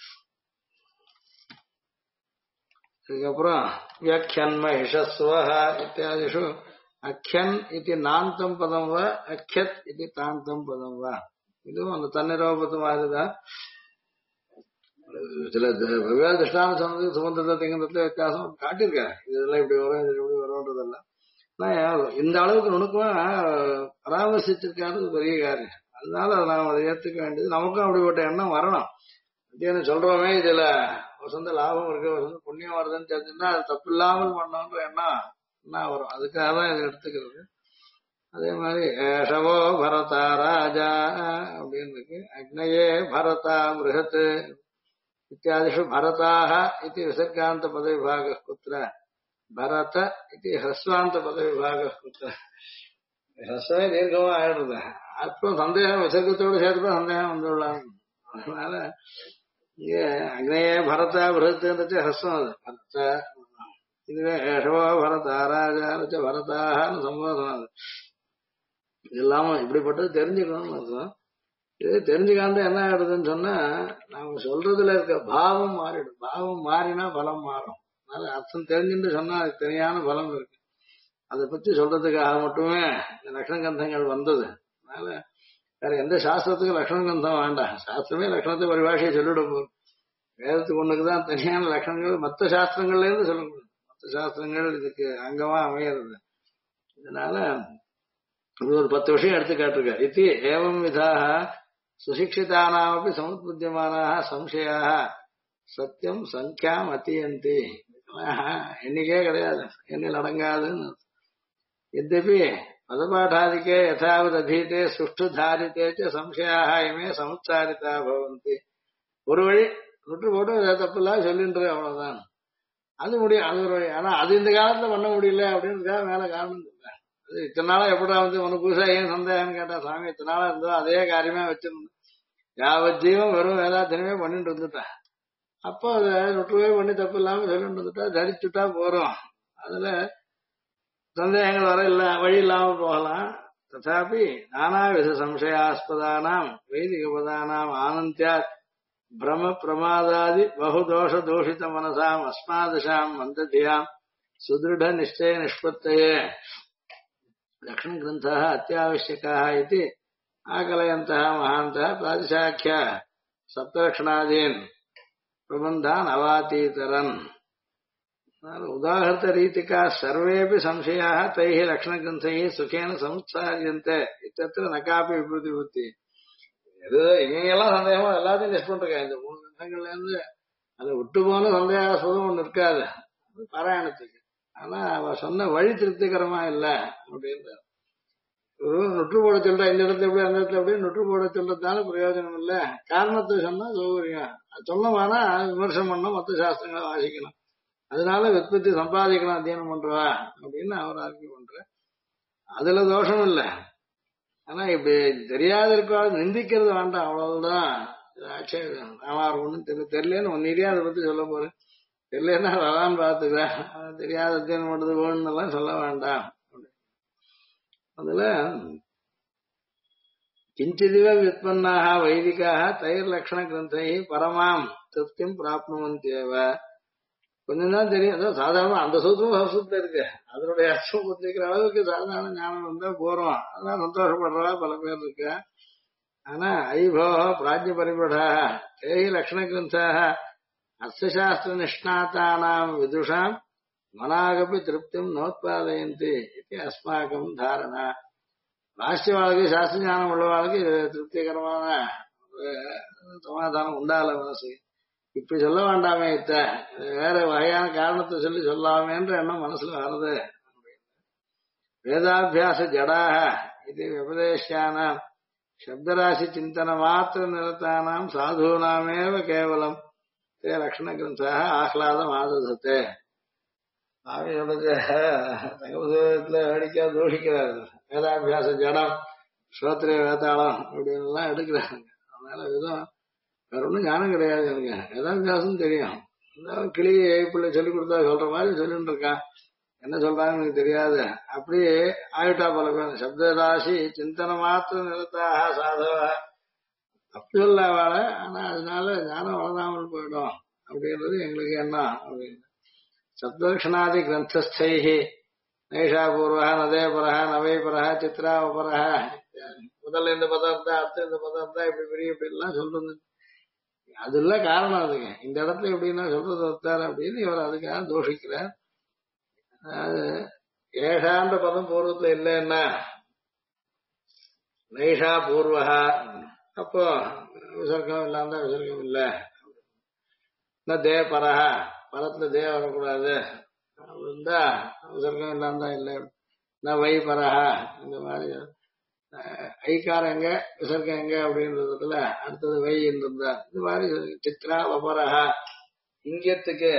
அதுக்கப்புறம் வியாக்கியன் மகிஷஸ்வஹ இத்தியாதிஷு அக்யன் இது நாந்தம் பதம் வா அக்யத் இது தாந்தம் பதம் வா. இதுவும் அந்த தன்னிரோபத்து மாதிரிதான். சில வெவ்வேறு திருஷ்டான சொன்னது சுமந்திரத்தை திங்கத்துல வித்தியாசம் காட்டியிருக்காரு. இதெல்லாம் இப்படி வரும், இது எப்படி வரும்ன்றதெல்லாம் இந்த அளவுக்கு நுணுக்கமா பராமரிச்சிருக்காரு பெரிய காரியம். அதனால நாம் அதை ஏற்றுக்க வேண்டியது. நமக்கும் அப்படிப்பட்ட எண்ணம் வரணும். சொல்றோமே இதுல வசந்த லாபம் இருக்கு, வசந்த புண்ணியம் வருதுன்னு தெரிஞ்சுன்னா அது தப்பு இல்லாமல் பண்ணோன்ற எண்ணம் என்ன வரும். அதுக்காக தான் இதை எடுத்துக்கிறது. அதே மாதிரி ஏஷவோ பரதா ராஜா அப்படின்னு இருக்கு. அக்னயே பரதா மிருகத்து இத்தியாதிஷு பரதாக இது விசர்காந்த பத விபாக குத்திர பரத இது ஹ்ரஸ்வாந்த பத விபாக குத்திர. ஹ்ரஸ்வமே தீர்க்கமா ஆயிடுறது. அப்புறம் சந்தேகம் விசர்க்கத்தோடு சேர்த்து சந்தேகம் வந்துள்ளாங்க. அதனால அக்னேயே பரத பிருகத்துன்றது ஹஸ்வம். அது பரத இதுவே ஏஷவோ பரதா ராஜா பரதான்னு சம்போதனம். அது இதெல்லாம இப்படிப்பட்டது தெரிஞ்சுக்கணும்னு அர்த்தம். இது தெரிஞ்சுக்காம என்ன ஆயிடுதுன்னு சொன்னா நாம சொல்றதுல இருக்க பாவம் மாறிடும். பாவம் மாறினா பலம் மாறும். அதனால அர்த்தம் தெரிஞ்சுட்டு சொன்னா அதுக்கு தெரியான பலம் இருக்கு. அதை பத்தி சொல்றதுக்காக மட்டுமே இந்த லட்சணகந்தங்கள் வந்தது. அதனால வேற எந்த சாஸ்திரத்துக்கும் லட்சணகந்தம் வேண்டாம். சாஸ்திரமே லட்சணத்தை பரிபாஷையை சொல்லிட போகுது. வேதத்துக்கு ஒண்ணுக்குதான் தனியான லட்சணங்கள் மற்ற சாஸ்திரங்கள்ல இருந்து சொல்ல முடியும். மற்ற சாஸ்திரங்கள் இதுக்கு அங்கமா அமையிறது. இதனால இது ஒரு 10 விஷயம் எடுத்து காட்டுருக்க. இது ஏவம் விதாக சுசிக்ஷிதானாமப்பி சமுத்புத்தியமானாக சம்சயாக சத்தியம் சங்கியாம் அத்தியந்தி. எண்ணிக்கே கிடையாது, எண்ணில் அடங்காதுன்னு. यद्यपि पदपाठादिके यथावत् अधीते सुष्ठु धारिते च संशयाः इमे समुच्चारिता भवन्ति. ஒரு வழி விட்டு போட்டு தப்பில்லாம் சொல்லின்றது அவ்வளவுதான். அது முடியும், அது ஒரு வழி. ஆனா அது இந்த காலத்துல பண்ண முடியல அப்படின்றதுக்காக மேல காரணம் இல்லை. அது இத்தனை நாளா எப்படா வந்து உனக்கு புதுசா ஏன் சந்தேகம்னு கேட்டா, சாமி இத்தனை நாளா இருந்தோ அதே காரியமே வச்சிருந்தேன். யாவஜீவம் வெறும் வேதாத்தினமே பண்ணிட்டு இருந்துட்டேன். அப்போ அதை நுற்றுவே பண்ணி தப்பு இல்லாம சொல்லிட்டு இருந்துட்டா தரிச்சுட்டா போறோம். அதுல சந்தேகங்கள் வர இல்ல வழி இல்லாம போகலாம். ததாபி நானாவித சம்சயாஸ்பதானாம் வைதிக பதானாம் ஆனந்தியாத் பிரம பிரமாதாதி பகுதோஷ தோஷித மனசாம் அஸ்மாதசாம் மந்ததியாம் சுதிருட நிஷ்டய நிஷ்பத்தயே லக்ஷ்மண கிரந்தः அத்தியாவசியकाः इति आकलयन्तः महान्तः प्रातिशाख्य सप्तलक्षणादीन् प्रबन्धान् अवातीतरन्. उदाहृत रीतिका सर्वेपि संशयाः तैः लक्षणग्रन्थैः सुखेन समुत्सार्यन्ते इत्यत्र न कापि विपरीतिवृत्ति. இவங்கெல்லாம் சந்தேகமா எல்லாத்தையும் டெஸ்ட் பண்ணிருக்காங்க. இந்த 3 கிரந்தங்கள்ல இருந்து அதை விட்டு போன சந்தேகாஸ்பதம் ஒண்ணு இருக்காது பாராயணத்துக்கு. ஆனா அவ சொன்ன வழி திருப்திகரமா இல்ல அப்படின்ற நுற்று போட சொல்ற, இந்த இடத்துல எப்படி அந்த இடத்துல எப்படி நுற்று போட சொல்றதுனால பிரயோஜனம் இல்ல. காரணத்தை சொன்னா சௌகரியம் சொன்னமானா விமர்சனம் பண்ணணும், மற்ற சாஸ்திரங்களை வாசிக்கணும். அதனால விற்பத்தி சம்பாதிக்கணும் அத்தியனம் பண்றவா அப்படின்னு அவர் ஆர்கியூ பண்ற. அதுல தோஷம் இல்லை. ஆனா இப்படி தெரியாத இருக்கா நிந்திக்கிறது வேண்டாம், அவ்வளவுதான். ஆட்சேபம் ராமார் ஒண்ணும் தெரியலன்னு ஒன்னிரியா அதை பத்தி சொல்ல போறேன். தெரியலன்னா அதான் பாத்துக்கிறேன், தெரியாத அத்தியனம் பண்றது வேணும்னு சொல்ல வேண்டாம். அதுல கிஞ்சிதிவ வித்பன்னாக வைதிகாக தயிர் லட்சண கிரந்தை பரமாம் திருப்தியும் பிராப்னுவந்தேவ. கொஞ்சம் தான் தெரியும். அதான் சாதாரண அந்த சூத்திரம் சம்ஸ்கிருதத்துல இருக்கு, அதனுடைய அர்த்தம் புரிஞ்சுக்கிற அளவுக்கு சாதாரண ஞானம் வந்தா போறோம். அதெல்லாம் சந்தோஷப்படுறதா பல பேர் இருக்கு. ஆனா ஐபோ பிராஜ்ய பரிபடாக தேஹி லக்ஷண கிரந்தாக அர்த்தசாஸ்திர நிஷ்ணாத்தானாம் விதுஷாம் மனாகப்பி திருப்திம் நோத்பாதயந்தி இது அஸ்மாக்கம் தாரணா. ராஷ்டிரிய வாழ்க்கை சாஸ்திர ஞானம் உள்ள வாழ்க்கை திருப்திகரமான சமாதானம் உண்டால மனசு. இப்படி சொல்ல வேண்டாமே இத்த வேற வகையான காரணத்தை சொல்லி சொல்லாமேன்ற எண்ணம் மனசுல வருது. வேதாபியாச ஜடாக இது விபதேசியானாம் சப்தராசி சிந்தன மாத்திர நிரத்தானாம் சாதூனாமேவ கேவலம் தே லக்ஷண கிரந்தாக ஆஹ்லாதம் ஆததத்தே. சுவாமி சொல்றது சங்கபுத்தகத்துல வேடிக்கையா தூஷிக்கிறாரு. வேதாபியாச ஜடம் ஸ்ரோத்ரிய வேதாளம் அப்படின்னு எல்லாம் எடுக்கிறாங்க. அதனால எதுவும் வேற ஒன்றும் ஞானம் கிடையாது. எனக்கு வேதாபியாசம் தெரியும். கிளி பிள்ளை சொல்லிக் கொடுத்தா சொல்ற மாதிரி சொல்லிட்டு இருக்கான். என்ன சொல்றாங்கன்னு எனக்கு தெரியாது. அப்படியே ஆயிட்டா பல பேர் சப்தராசி சிந்தனை மாத்திரம் நிறுத்தாக சாதவ அப்படி சொல்ல வாழ. ஆனா அதனால ஞானம் வளராமல் போயிடும் அப்படின்றது எங்களுக்கு என்ன அப்படின்னு. சப்தலட்சணாதி கிரந்தஸ்தைஹி நைஷா பூர்வா நதே பரஹ நவை பரஹ சித்ரா உபரஹ முதல்ல இந்த பதார்த்தம் அடுத்த இந்த பதார்த்தம் இப்படி பெரிய இப்படி எல்லாம் சொல்றது அதுல காரணம் அதுங்க. இந்த இடத்துல எப்படின்னா சொல்றது ஒருத்தார் அப்படின்னு இவர் அதுக்காக தோஷிக்கிறார். அதாவது ஏஷான்ற பதம் பூர்வத்துல இல்லைன்னா நைஷா பூர்வா அப்போ விசர்க்கம் இல்லாம விசர்க்கம் இல்லை. தே பரஹா பரத்துல தே வரக்கூடாது இருந்தா விசர்க்கம் இல்லாம தான் இல்லை. வை பரஹா இந்த மாதிரி ஐக்காரம் எங்க விசர்க்கம் எங்க அப்படின்றதுல அடுத்தது வை இருந்தா இந்த மாதிரி சித்ரா வபரஹா இங்கத்துக்கு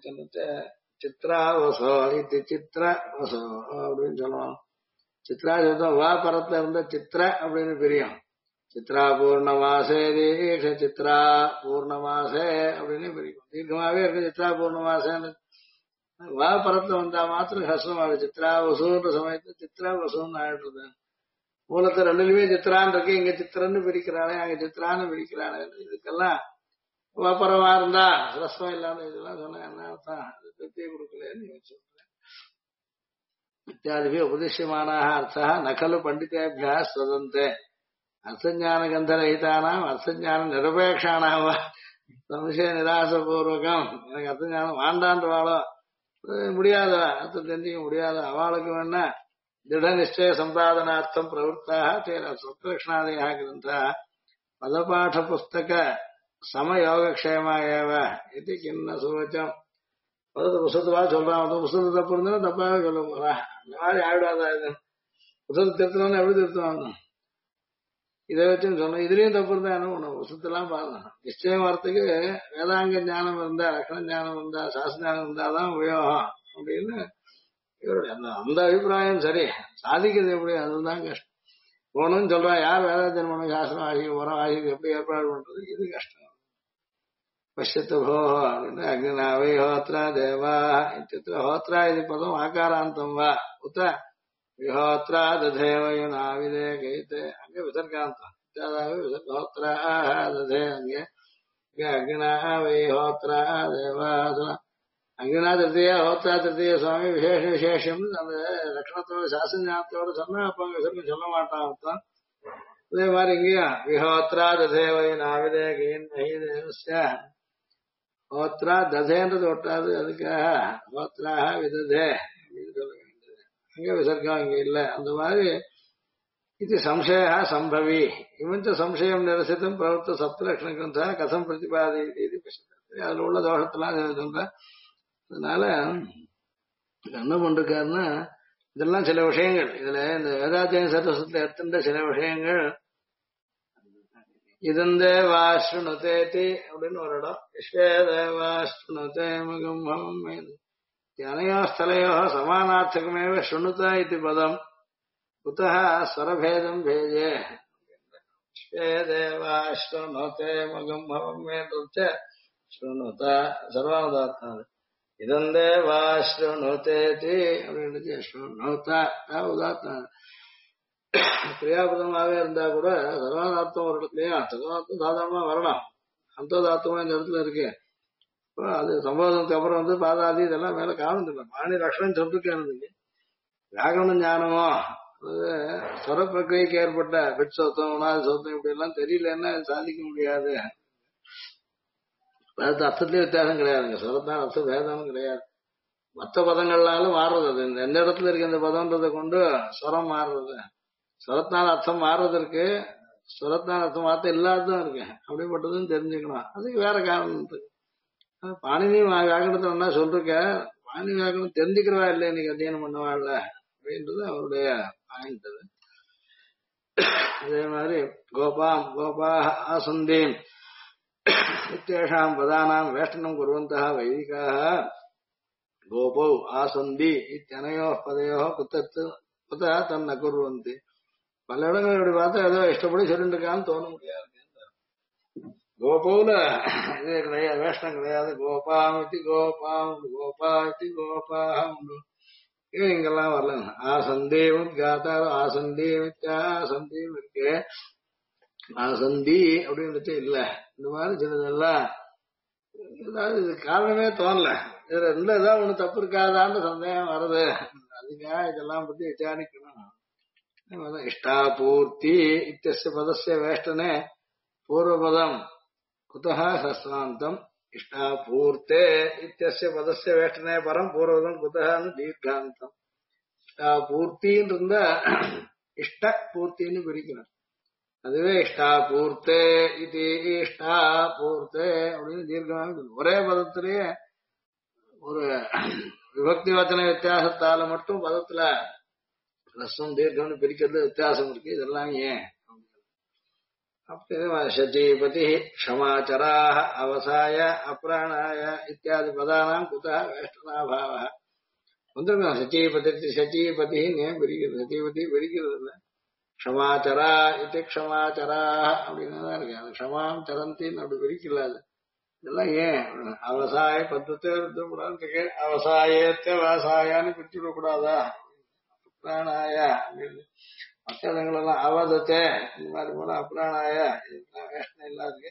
சித்ரா வசோ இது சித்ர வசோ அப்படின்னு சொல்லுவாங்க. சித்ரா சொல்றோம் வா பரத்துல இருந்த சித்ர அப்படின்னு பிரியும். சித்ரா பூர்ணமாசே தீர்ஷ சித்ரா பூர்ணமாசே அப்படின்னு பிரிக்கும். தீர்க்கமாவே இருக்கு சித்ரா பூர்ணமாசேன்னு. வா பரத்துல வந்தா மாத்திரம் ஹஸ்ரம் ஆகுது. சித்ரா வசூன்ற சமயத்துல சித்ரா வசூன்னு ஆயிடுறது. மூலத்தை ரெண்டுலயுமே சித்ரான்னு இருக்கு. இங்க சித்திரன்னு பிரிக்கிறானே அங்க சித்ரான்னு பிரிக்கிறானே. இதுக்கெல்லாம் வாப்பரமா இருந்தா ரசம் இல்லாம இதெல்லாம் சொன்னா என்ன அர்த்தம்? திருப்தியை கொடுக்கலன்னு சொல்றேன். இத்தியாதிபி உபதிஷ்யமானாக அர்த்தா நகலு பண்டிதேபியா ஸ்வதந்தே அர்த்தஞான கந்தரஹிதானாம் அர்த்தஞான நிரபேட்சானாம் சம்சய நிராசபூர்வகம். எனக்கு அர்த்தஞானம் வாண்டான்ற வாழோ முடியாத அர்த்தம் தெரிஞ்சிக்க முடியாத அவளுக்கு வேணா திட நிச்சய சம்பாதனார்த்தம் பிரவృత్తాः தேர சப்தலக்ஷணாதயः கிரந்தः பதபாட புஸ்தக சமயோகக்ஷேமா ஏவ இது கிண்ண சுவச்சம். பதத்தை புஸ்தகத்துவா சொல்றான். புஸ்தகத்தை தப்பு இருந்தா தப்பாவே சொல்ல போறா. அந்த மாதிரி ஆயிடாதா இது. புஸ்தகத்தை திருத்தணும்னு எப்படி திருத்துவாங்க? இதை வச்சுன்னு சொன்னோம். இதுலயும் தப்பு இருந்தா என்ன பண்ணும்? புஸ்தத்தெல்லாம் பாருங்க. நிச்சயம் வரத்துக்கு வேதாங்க ஞானம் இருந்தா லக்ஷண ஞானம் இருந்தா சாஸ்திர ஞானம் இருந்தாதான் உபயோகம் அப்படின்னு இவருடைய அந்த அபிப்பிராயம் சரி. சாதிக்கிறது எப்படி? அதுதான் கஷ்டம். போகணும்னு சொல்றான். யார் வேதாத்தியனம் பண்ண சாஸ்திரம் ஆகி உரம் ஆகி எப்படி ஏற்பாடு பண்றது? இது கஷ்டம். பஷ்யத்து भो அப்படின்னு அக்னிநாவை ஹோத்ரா தேவா இத்தியத்திர ஹோத்ரா இது பதம் ஆகாராந்தம் வா உத்த விஹோத்ரா ததேவயுனாவிதே கைத்தே அங்கே விசர்காந்தம் இத்தியாதாவே விசர்கோத்ரா ததே அங்கே அக்னிநாவை ஹோத்ரா தேவா அக்னினா திருத்தியா ஹோத்ரா திருத்திய சுவாமி விசேஷ விசேஷம் அந்த லட்சணத்தோட சாஸ்திர ஞானத்தோட சொன்னா அப்ப விசர்க்கம் சொல்ல மாட்டான் அர்த்தம். அதே மாதிரி இங்கேயும் விஹோத்ரா ததேவயுனாவிதே கைன் மஹிதேவஸ்ய ஹோத்ரா ததேன்றது ஒட்டாது. அதுக்காக ஹோத்ராக விததே அப்படின்னு சொல்ல வேண்டியது. அங்க விசர்க்கம் இங்க இல்ல. அந்த மாதிரி இது சம்சய சம்பவி இவஞ்ச சம்சயம் நிரசித்தம் பிரவர்த்த சப்தலட்சண கிரந்தா கதம் பிரதிபாதி இது அதுல உள்ள தோஷத்தெல்லாம் சொல்ற. அதனால என்ன பண்றாருன்னா இதெல்லாம் சில விஷயங்கள் இதுல இந்த வேதாத்தியன சர்வசத்துல எடுத்துட்ட சில விஷயங்கள் இதந்தேவாஸ்ருணுதேதி அப்படின்னு ஒரு இடம். விஸ்வேதேவாஸ்ருணுதே மகம் அனையோ ஸ்தலையோ சமானார்த்தகமேவ ஸ்ருணுதா இது பதம் குதः ஸ்வரபேதம் பேஜே விஸ்வேதேவாஸ்ருணுதே மகம் பவம் ஸ்ருணுதா சர்வானுதார்த்தம். இதந்தேவாஸ்ருணுதேதி அப்படின்னு ஸ்ருணுதா உதார்த்தம். கிரியாபதமாவே இருந்தா கூட சர்வாதார்த்தம் ஒரு இடத்துலயும் சர்வார்த்தம் சாதாரணமா வரலாம். அந்தோதார்த்தமா இந்த இடத்துல இருக்கு. அது சம்போதனத்துக்கு அப்புறம் பாதாதி இதெல்லாம் மேல காரணம் இல்லை. பாணி லட்சணம் சொல்லிருக்கேன். வியாகரண ஞானமோ அது சொர பிரக்கிரிக்கு ஏற்பட்ட பெட் சொத்தம் உணாது சொத்தம் இப்படி எல்லாம் தெரியலன்னா சாதிக்க முடியாது. அது அர்த்தத்திலே வித்தியாசம் கிடையாதுங்க. சொரத்தான் அர்த்தம் வேதமும் கிடையாது. மற்ற பதங்கள்னாலும் மாறுறது. அது எந்த இடத்துல இருக்கு இந்த பதம்ன்றதை கொண்டு சொரம் மாறுறது. சொரத்தான் அர்த்தம் மாறுறதற்கு சொரத்தான் அர்த்தம் வார்த்தை இல்லாததான் இருக்கு. அப்படிப்பட்டதுன்னு தெரிஞ்சுக்கணும். அதுக்கு வேற காரணம் இருக்கு. பாணினி வியாக்கணத்தை என்ன சொல்றக்க, பாணினி வியாக்கணம் தெரிஞ்சுக்கிறவா இல்லை இன்னைக்கு அத்தியனம் பண்ணுவாள்ல அப்படின்றது அவருடைய பாயிண்ட். அது அதே மாதிரி கோபா ஆசந்தீம் இத்தேஷாம் பதானாம் வேஷ்டனம் குர்வந்தः வைதிகாः கோபௌ ஆசந்தி இத்தனையோ பதையோ குத்த தன்ன குர்வந்தி. பல இடங்கள் இப்படி பார்த்தா ஏதோ இஷ்டப்படி சொல்லிட்டு இருக்கான்னு தோண முடியாது. கோபவுல இதே கிடையாது, வேஷ்டம் கிடையாது. கோபாம் இத்தி கோபாம் கோபா இத்தி கோபாம் இங்கெல்லாம் வரல. ஆசந்தீம் காத்தாரோ ஆசந்தீம் ஆசந்தீம் இருக்கு. ஆசந்தி அப்படின்றது இல்ல. இந்த மாதிரி சிலதெல்லாம் ஏதாவது இது காரணமே தோணல. இதுல ரெண்டுல ஏதாவது ஒண்ணு தப்பு இருக்காதான்னு சந்தேகம் வருது. அதுக்காக இதெல்லாம் பத்தி விசாரிக்கணும். இஷ்டாபூர்த்தி இத்தியஸ்ய பதஸ்ய வேஷ்டனே பூர்வபதம் குதஹ ஹஸ்வாந்தம் இஷ்டாபூர்த்தே இத்தியஸ்ய பதஸ்ய வேஷ்டனே பரம் பூர்வபதம் குதஹன்னு தீர்க்காந்தம். இஷ்டாபூர்த்தின்னு இருந்தா இஷ்ட பூர்த்தின்னு பிரிக்கணும். அதுவே இஷ்டாபூர்த்தே இது இஷ்டாபூர்த்தே அப்படின்னு தீர்க்கமாக ஒரே பதத்திலேயே ஒரு விபக்தி வச்சன வித்தியாசத்தால மட்டும் பதத்துல ரசம் தீர்க்கம்னு பிரிக்கிறது வித்தியாசம் இருக்கு. இதெல்லாம் ஏன் அப்படி சச்சீபதி க்ஷமாச்சராக அவசாய அப்ராணாய இத்தியாதி பதானாம் குதா வேஷ்டனாபாவ வந்துருக்கோம். சச்சீபதின்னு ஏன் பிரிக்கிறது? சச்சீபதி பிரிக்கிறது இல்லை. க்ஷமாச்சரா இது க்ஷமாச்சரா அப்படின்னு தான் இருக்கு. அது க்ஷமாம் சரந்தின்னு அப்படி பிரிக்கல. அது இதெல்லாம் ஏன் அவசாய பத்தத்தை இருக்கக்கூடாது. அவசாயத்தை வாசாயான்னு பிரிச்சு விடக்கூடாதா? அப்ராணாய அப்படின்னு மற்ற இடங்களெல்லாம் அவதத்தை இந்த மாதிரி போல அப்ராணாய இதெல்லாம் வேஷம் எல்லாம் இருக்கு.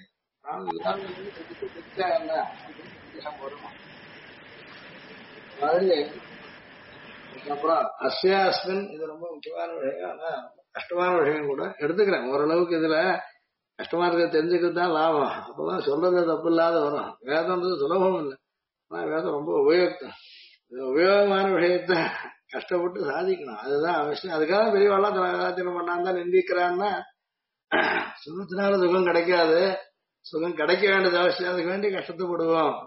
என்ன வரும் மாதிரி. அப்புறம் அஸ்யா அஸ்மின் இது ரொம்ப முக்கியமான விஷயம். ஆனா கஷ்டமான விஷயம் கூட எடுத்துக்கிறேன். ஓரளவுக்கு இதுல கஷ்டமா இருக்க தெரிஞ்சுக்கிறது தான் லாபம். அப்பதான் சொல்றது தப்பு இல்லாத வரும். வேதம்ன்றது சுலபம் இல்லை. ஆனா வேதம் ரொம்ப உபயோகம். உபயோகமான விஷயத்த கஷ்டப்பட்டு சாதிக்கணும். அதுதான் அவசியம். அதுக்காக பெரியவாள்லாம் ஆச்சரியம் பண்ணான் தான் நிந்திக்கிறான்னா சுகத்தினால சுகம் கிடைக்காது. சுகம் கிடைக்க வேண்டியது அவசியம். அதுக்கு வேண்டி கஷ்டத்தைப்படுவோம்.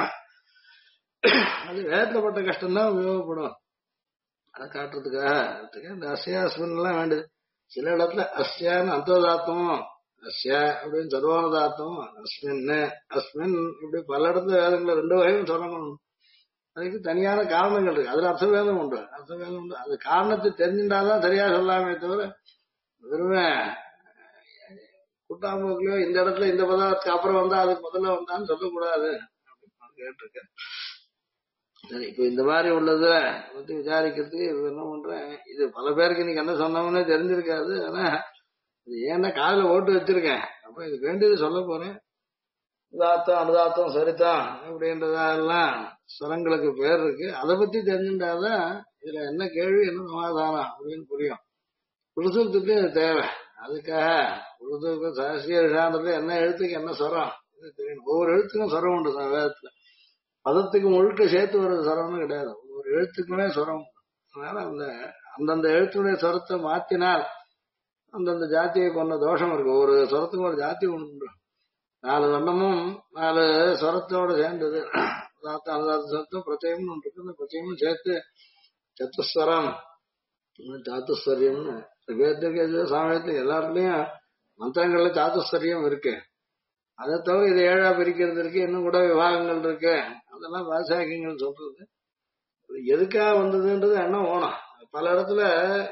அது வேதப்பட்ட கஷ்டம்தான் உபயோகப்படும். அதை காட்டுறதுக்காக இந்த அஸ்யாஸ்மின் எல்லாம் வேண்டியது. சில இடத்துல அஸ்யான்னு அந்தோதாத்தம் அஸ்யா அப்படின்னு சர்வானதாத்தம் அஸ்மின் அஸ்மின் இப்படி பல இடத்துல வேதங்களை ரெண்டு வகையும் சொல்லணும். அதுக்கு தனியான காரணங்கள் இருக்கு. அதுல அர்த்தவேதம் உண்டு. அர்த்தவேதம் உண்டு. அது காரணத்தை தெரிஞ்சுட்டாதான் சரியா சொல்லாமே தவிர வெறுமே கூட்டாம்போக்குலயோ இந்த இடத்துல இந்த பதார்த்தத்துக்கு அப்புறம் வந்தா அதுக்கு முதல்ல வந்தான்னு சொல்லக்கூடாது அப்படின்னு கேட்டிருக்கேன். சரி, இப்ப இந்த மாதிரி உள்ளத பத்தி விசாரிக்கிறதுக்கு என்ன பண்றேன். இது பல பேருக்கு இன்னைக்கு என்ன சொன்னோம்னே தெரிஞ்சிருக்காது. ஆனா இது ஏன்னா காதுல ஓட்டு வச்சிருக்கேன். அப்ப இது வேண்டியது சொல்ல போறேன். உதாத்தம் அனுதாத்தம் சரித்தம் அப்படின்றதெல்லாம் ஸ்வரங்களுக்கு பேர் இருக்கு. அதை பத்தி தெரிஞ்சுட்டாதான் இதுல என்ன கேள்வி என்ன சமாதானம் அப்படின்னு புரியும். புருஷத்துக்கு அது தேவை. அதுக்காக புருஷத்துக்கு சாஸ்திரியான்றது என்ன எழுத்துக்கு என்ன ஸ்வரம் இது தெரியணும். ஒவ்வொரு எழுத்துக்கும் ஸ்வரம் உண்டு வேதத்துல. பதத்துக்கு முழுக்க சேர்த்து வர்றது ஸ்வரம்னு கிடையாது. ஒவ்வொரு எழுத்துக்குமே ஸ்வரம். அதனால அந்தந்த எழுத்துடைய ஸ்வரத்தை மாத்தினால் அந்தந்த ஜாத்தியை கொண்ட தோஷம் இருக்கு. ஒவ்வொரு ஸ்வரத்துக்கும் ஒரு ஜாத்தி உண்டு. 4 வண்ணமும் 4 ஸ்வரத்தோட சேர்ந்தது. சொரத்தும் பிரச்சயம்னு ஒன்று இருக்கு. அந்த பிரச்சயமும் சேர்த்து சத்துஸ்வரம் சாத்துஸ்வரியம்னு வேதத்துக்கு சாமயத்துக்கு எல்லாருலயும் மந்திரங்கள்ல சாத்துஸ்வரியம் இருக்கு. அதை தவிர இது 7ஆ பிரிக்கிறது இருக்கு. இன்னும் கூட விவாகங்கள் இருக்கு. அதெல்லாம் வாசாக்கியங்கள் சொல்றது. எதுக்காக வந்ததுன்றது என்ன ஓணும். பல இடத்துல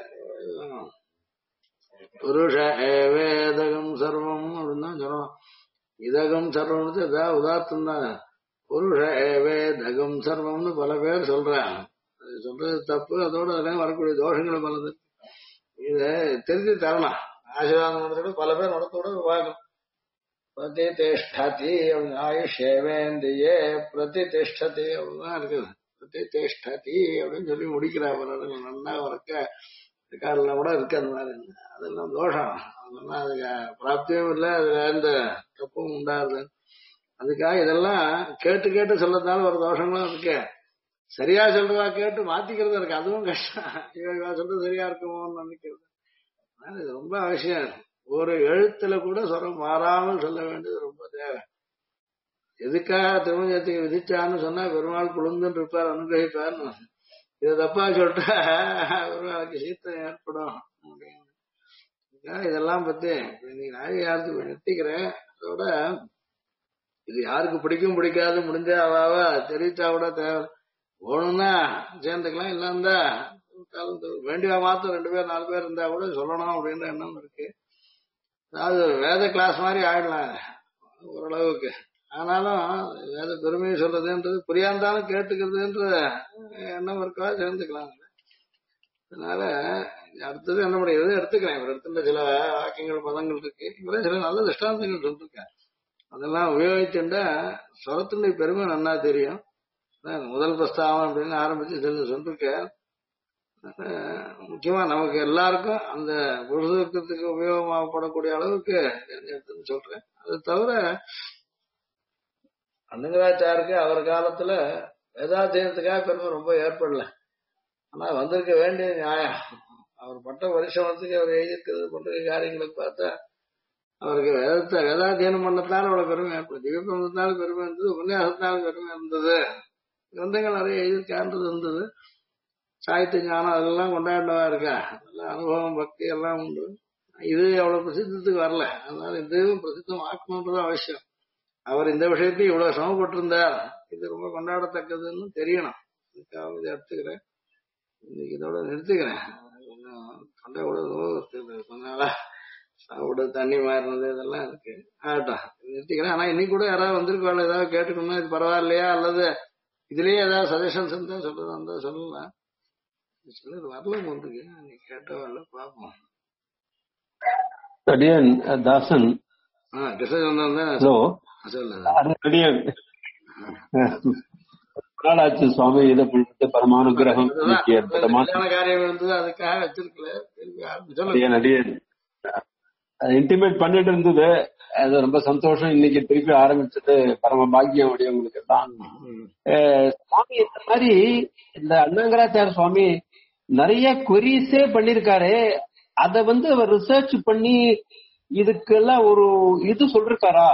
புருஷ வேதகம் சர்வம் அப்படின்னு தான் சொல்லணும். இதகம் சர்வம்னு ஏதாவது உதார்த்தம் தான். புருஷ வேதகம் சர்வம்னு பல பேர் சொல்றாங்க. அது சொல்றது தப்பு. அதோட அதெல்லாம் வரக்கூடிய தோஷங்களை பலது. இத தெரிஞ்சு தரணும். ஆசீர்வாதம் நடத்தோட பல பேர் நடத்தோட விவாகம் பிரதிஷ்டதி ஆயுஷேவேந்தியே பிரதிஷ்டதி அப்படிதான் இருக்குது. பிரதிஷ்டதி அப்படின்னு சொல்லி முடிக்கிறாங்க. நல்லா வரக்க ரெக்கார்டெல்லாம் கூட இருக்கு அந்த மாதிரி. அதெல்லாம் தோஷம். அதெல்லாம் அதுக்கு பிராப்தியும் இல்லை, அதுல எந்த தப்பும் உண்டாது. அதுக்காக இதெல்லாம் கேட்டு கேட்டு சொல்லறதுனால ஒரு தோஷங்களும் இருக்கு. சரியா சொல்றதா கேட்டு மாத்திக்கிறது இருக்கு, அதுவும் கஷ்டம். இவ சொல்றது சரியா இருக்குமோன்னு நினைக்கிறது. அதனால இது ரொம்ப அவசியம். ஒரு எழுத்துல கூட சொரம் மாறாமல் சொல்ல வேண்டியது ரொம்ப தேவை. எதுக்காக திருமணத்துக்கு விதிச்சான்னு சொன்னா பெருமாள் குழுந்துன்னு இருப்பார், அனுகிரகிப்பார்னு. இதை தப்பா சொல்லிட்டா பெருமாளுக்கு சீத்தம் ஏற்படும் அப்படின்னு. இதெல்லாம் பத்தி இன்னைக்கு நான் யாருக்கு நிறுத்திக்கிறேன். அதோட இது யாருக்கு பிடிக்கும் பிடிக்காது முடிஞ்சா அவாவா தெரிவிச்சா கூட தேவை. போகணும்னா சேர்ந்துக்கலாம், இல்ல இருந்தா வேண்டிய மாத்திரம் 2 பேர் 4 பேர் இருந்தா கூட சொல்லணும் அப்படின்ற எண்ணம் இருக்கு. அதாவது வேத கிளாஸ் மாதிரி ஆயிடலாம் ஓரளவுக்கு. ஆனாலும் வேத பெருமையை சொல்றதுன்றது புரியாந்தாலும் கேட்டுக்கிறதுன்ற எண்ணம் இருக்கா சேர்ந்துக்கலாம். அதனால அடுத்தது என்ன முடியாது எடுத்துக்கிறேன். இவர் இடத்துல சில வாக்கியங்கள் பதங்கள் இருக்கு, இவரே சில நல்ல திஷ்டாந்தங்கள் சொல்லிருக்கேன். அதெல்லாம் உபயோகிச்சுட்டா ஸ்வரத்தினுடைய பெருமை நன்னா தெரியும். முதல் பிரஸ்தாவம் அப்படின்னு ஆரம்பிச்சு சொல்லிருக்கேன். முக்கியமா நமக்கு எல்லாருக்கும் அந்த புருஷத்துக்கு உபயோகமாகப்படக்கூடிய அளவுக்கு சொல்றேன். அது தவிர அன்னங்கராச்சாருக்கு அவர் காலத்துல வேதாத்தியனத்துக்காக பெருமை ரொம்ப ஏற்படல. ஆனா வந்திருக்க வேண்டிய நியாயம். அவர் பட்ட பரிசிரமத்துக்கு அவர் எழுதியிருக்கிறது பண்ற காரியங்களுக்கு பார்த்தா அவருக்கு வேதாத்தியனம் பண்ணத்தால அவ்வளவு பெருமை ஏற்படும். திவ்யபிரமத்தினால பெருமை இருந்தது, உபன்யாசத்தினால பெருமை இருந்தது, கிரந்தங்கள் நிறைய எழுதியிருக்கான்றது இருந்தது. சாகித்ய ஞானம் அதெல்லாம் கொண்டாடினவா இருக்கா, நல்ல அனுபவம் பக்தி எல்லாம் உண்டு. இது அவ்வளவு பிரசித்தத்துக்கு வரல. அதனால இதுவும் பிரசித்தம் ஆக்கணுன்றது அவசியம். அவர் இந்த விஷயத்தையும் இவ்வளவு சிரமப்பட்டிருந்தார், இது ரொம்ப கொண்டாடத்தக்கதுன்னு தெரியணும். இதுக்காக இதை எடுத்துக்கிறேன். இன்னைக்கு இதோட நிறுத்திக்கிறேன். தொண்டை கூட கொஞ்ச நாளா சாப்பிட தண்ணி மாறினது இதெல்லாம் இருக்கு. ஆகட்டும், நிறுத்திக்கிறேன். ஆனா இன்னைக்கு கூட யாராவது வந்திருக்காள், ஏதாவது கேட்டுக்கணும்னா இது பரவாயில்லையா அல்லது இதுலயே ஏதாவது சஜஷன்ஸ் இருந்தா சொல்றதா இருந்தா சொல்லலாம். சிலர் வரல போட்டுருக்கு, நீ கேட்ட வரல பாப்போம். தாசன் சுவாமி இதை பரமானுகிரகம் காரியம் இருந்தது, அதுக்காக வச்சிருக்கல. இன்டிமேட் பண்ணிட்டு இருந்தது, அது ரொம்ப சந்தோஷம். இன்னைக்கு திருப்பி ஆரம்பிச்சது பரம பாக்கியம் உடையவங்களுக்கு தான். சுவாமி இந்த மாதிரி இந்த அன்னங்கராச்சார சுவாமி நிறைய கொரிஸே பண்ணிருக்காரு. அத அவர் ரிசர்ச் பண்ணி இதுக்கெல்லாம் ஒரு இது சொல்றாரா?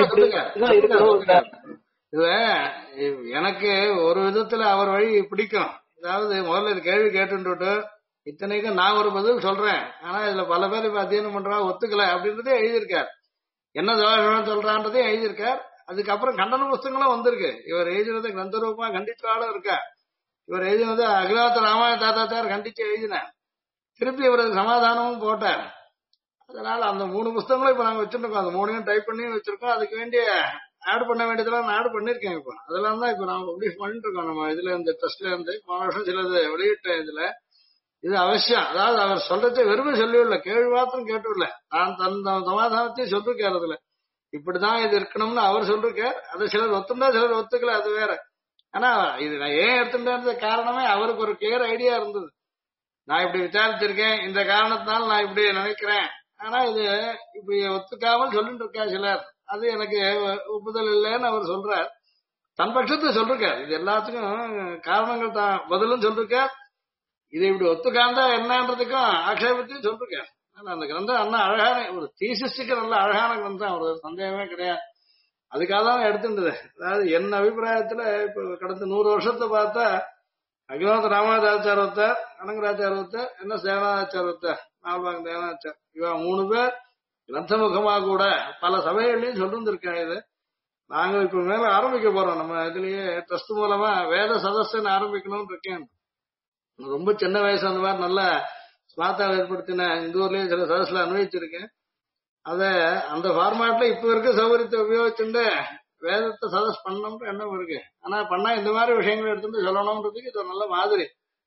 எனக்கு ஒரு விதத்துல அவர் வழி பிடிக்கும். அதாவது முதல்ல இது கேள்வி கேட்டு இத்தனைக்கும் நான் ஒரு பதில் சொல்றேன், ஆனா இதுல பல பேர் இப்ப அத்தியனம் பண்றா ஒத்துக்கல அப்படின்றதே எழுதியிருக்கார். என்ன தோஷம் சொல்றான்றதே எழுதியிருக்கார். அதுக்கப்புறம் கண்டன புஸ்தகங்களும் வந்திருக்கு. இவர் எழுதினதை கிரந்த ரூபமா கண்டிச்சாலும் இருக்கா. இவர் எழுதினது அகிலாத்த ராமாய தாத்தாச்சார் கண்டிச்சு எழுதினார். திருப்பி இவரது சமாதானமும் போட்டார். அதனால அந்த 3 புஸ்தகங்களும் இப்ப நாங்க வச்சிருக்கோம். அந்த 3 டைப் பண்ணி வச்சிருக்கோம். அதுக்கு வேண்டிய ஆட் பண்ண வேண்டியதெல்லாம் நான் ஆட் பண்ணிருக்கேன். இப்போ அதெல்லாம் தான் இப்ப நாம பப்ளிஷ் பண்ணிட்டு இருக்கோம். நம்ம இதுல இந்த ட்ரஸ்ட்ல இருந்து போன வருஷம் சிலது வெளியிட்டேன். இதுல இது அவசியம். அதாவது அவர் சொல்றதை வெறுமை சொல்லிவிடல, கேள்வி மாத்திரம் கேட்டுவிடல. நான் தன் சமாதானத்தையும் சொல்லிருக்காரு. அதுல இப்படிதான் இது இருக்கணும்னு அவர் சொல்லிருக்கார். அது சிலர் ஒத்துண்டா சிலர் ஒத்துக்கல, அது வேற. ஆனா இது நான் ஏன் எடுத்துட்டேன்ற காரணமே அவருக்கு ஒரு கிளியர் ஐடியா இருந்தது. நான் இப்படி விசாரிச்சிருக்கேன், இந்த காரணத்தினால நான் இப்படி நினைக்கிறேன். ஆனா இது இப்படி ஒத்துக்காமல் சொல்லிட்டு இருக்கா சிலர், அது எனக்கு ஒப்புதல் இல்லைன்னு அவர் சொல்றார். தன் பட்சத்தை சொல்றார். இது எல்லாத்துக்கும் காரணங்கள் தான் பதிலும் சொல்றார். இதை இப்படி ஒத்துக்காந்தா என்னன்றதுக்கும் ஆட்சேபத்தையும் சொல்றார். அந்த கிரந்தம் அண்ணா அழகான ஒரு தீசிஸ்டுக்கு நல்ல அழகான கிரந்தம், ஒரு சந்தேகமே கிடையாது. அதுக்காக தான் எடுத்துட்டது. அதாவது என் அபிப்பிராயத்துல இப்ப கடந்த 100 வருஷத்தை பார்த்தா அகிலாந்த ராமாதாச்சாரத்தை, அனங்கராச்சாரத்தை, என்ன சேனாச்சாரத்தை, நால்பாங்க தேனாச்சார், இவ 3 பேர் கிரந்தமுகமா கூட பல சபைகள்லயும் சொல்லிருந்திருக்கேன். இது நாங்க இப்ப மேல ஆரம்பிக்க போறோம். நம்ம இதுலயே ட்ரஸ்ட் மூலமா வேத சதஸ்ன்னு ஆரம்பிக்கணும்னு இருக்கேன். ரொம்ப சின்ன வயசு அந்த மாதிரி நல்ல ஸ்மார்த்தா ஏற்படுத்தின இந்த ஊர்லயே சில சதஸ்ல அனுபவிச்சிருக்கேன். அத அந்த ஃபார்மேட்ல இப்ப இருக்க சௌகரியத்தை உபயோகிச்சுட்டு வேதத்தை சதஸ் பண்ணணும்னு எண்ணம் இருக்கு. ஆனா பண்ணா இந்த மாதிரி விஷயங்களை எடுத்துட்டு சொல்லணும்ன்றதுக்கு இது ஒரு நல்ல மாதிரி.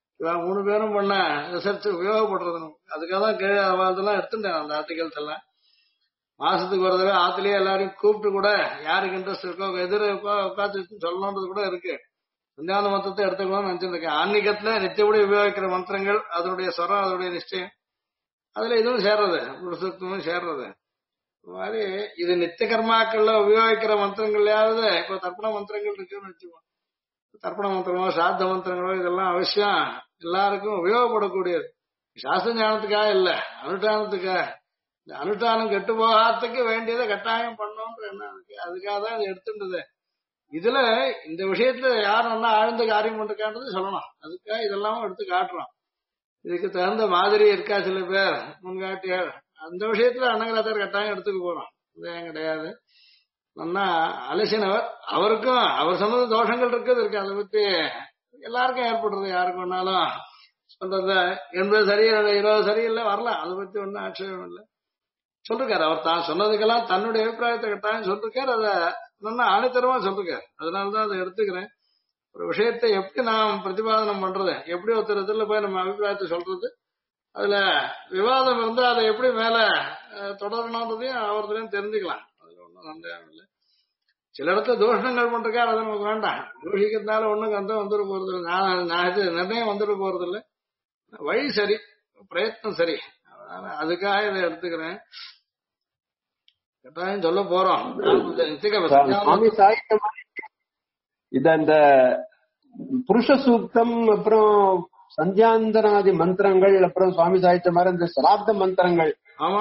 3 பேரும் பண்ண ரிசர்ச் உபயோகப்படுறது. அதுக்காக தான் கீழே அதெல்லாம் எடுத்துட்டேன். அந்த ஆர்டிகல்ஸ் எல்லாம் மாசத்துக்கு ஒரு தடவை ஆத்துலயே எல்லாரையும் கூப்பிட்டு கூட யாருக்கு இன்ட்ரெஸ்ட் இருக்கோ எதிர உட்காந்து சொல்லணும்ன்றது கூட இருக்கு. சந்தியாந்த மந்திரத்தை எடுத்துக்கணும்னு நினைச்சிருக்கேன். ஆன்மீகத்துல நித்தியப்படி உபயோகிக்கிற மந்திரங்கள், அதனுடைய ஸ்வரம், அதனுடைய நிச்சயம், அதுல இதுவும் சேர்றது, புருஷத்துவமும் சேர்றது. இந்த மாதிரி இது நித்திய கர்மாக்கள்ல உபயோகிக்கிற மந்திரங்கள்லயாவது இப்போ தர்ப்பண மந்திரங்கள் இருக்குன்னு வச்சுக்கோங்க. தர்ப்பண மந்திரமோ சாத்த மந்திரங்களோ இதெல்லாம் அவசியம் எல்லாருக்கும் உபயோகப்படக்கூடியது. சாஸ்திர ஞானத்துக்காக இல்ல, அனுஷ்டானத்துக்காக. இந்த அனுஷ்டானம் கெட்டு போகாததுக்கு வேண்டியதை கட்டாயம் பண்ணோன்ற எண்ணம் இருக்கு. அதுக்காக தான் இதை எடுத்துட்டது. இதுல இந்த விஷயத்துல யார் நல்லா ஆழ்ந்த காரியம் பண்றான்றது சொல்லணும். அதுக்காக இதெல்லாம் எடுத்து காட்டுறோம். இதுக்கு தகுந்த மாதிரி இருக்கா சில பேர் முன்காட்டியார், அந்த விஷயத்துல அன்னங்கராச்சார் கட்டாயம் எடுத்துக்க போறோம். இது கிடையாது. நல்லா அலசினவர், அவருக்கும் அவர் சொன்னது தோஷங்கள் இருக்குது இருக்கு. அதை பத்தி எல்லாருக்கும் ஏற்படுறது, யாருக்கு வேணாலும் சொல்றது 80 சரியில்லை 20 சரியில்லை வரலாம். அதை பத்தி ஒன்றும் ஆட்சேபம் இல்லை. சொல்லிருக்காரு அவர் தான் சொன்னதுக்கெல்லாம் தன்னுடைய அபிப்பிராயத்தை கட்டாயம் சொல்லிருக்காரு. அதை நல்லா ஆணித்தரமா சொல்லிருக்காரு. அதனாலதான் அதை எடுத்துக்கிறேன். ஒரு விஷயத்தை எப்படி நாம் பிரதிபாதனம் பண்றது, எப்படி ஒருத்தர் இதுல போய் நம்ம அபிப்பிராயத்தை சொல்றது, அதுல விவாதம் இருந்தா அதை எப்படி மேல தொடரணும்ன்றதையும் அவர்கிட்டையும் தெரிஞ்சுக்கலாம். அதுல ஒன்றும் சந்தேகம் இல்லை. சில இடத்துல தோஷங்கள் பண்றாரு, அது நமக்கு வேண்டாம். தோஷிக்கிறதுனால ஒண்ணும் கந்தம் வந்துட போறது இல்லை, நான் இது நிர்ணயம் வந்துட போறது இல்லை. வழி சரி, பிரயத்னம் சரி. அதனால அதுக்காக இதை எடுத்துக்கிறேன். கட்டாயம் சொல்ல போறோம். சுவாமி சாகித்யம் இத இந்த புருஷ சூக்தம், அப்புறம் சந்தியாந்தனாதி மந்திரங்கள், அப்புறம் சுவாமி சாகித்ய மாதிரி இந்த சிராத்த மந்திரங்கள்,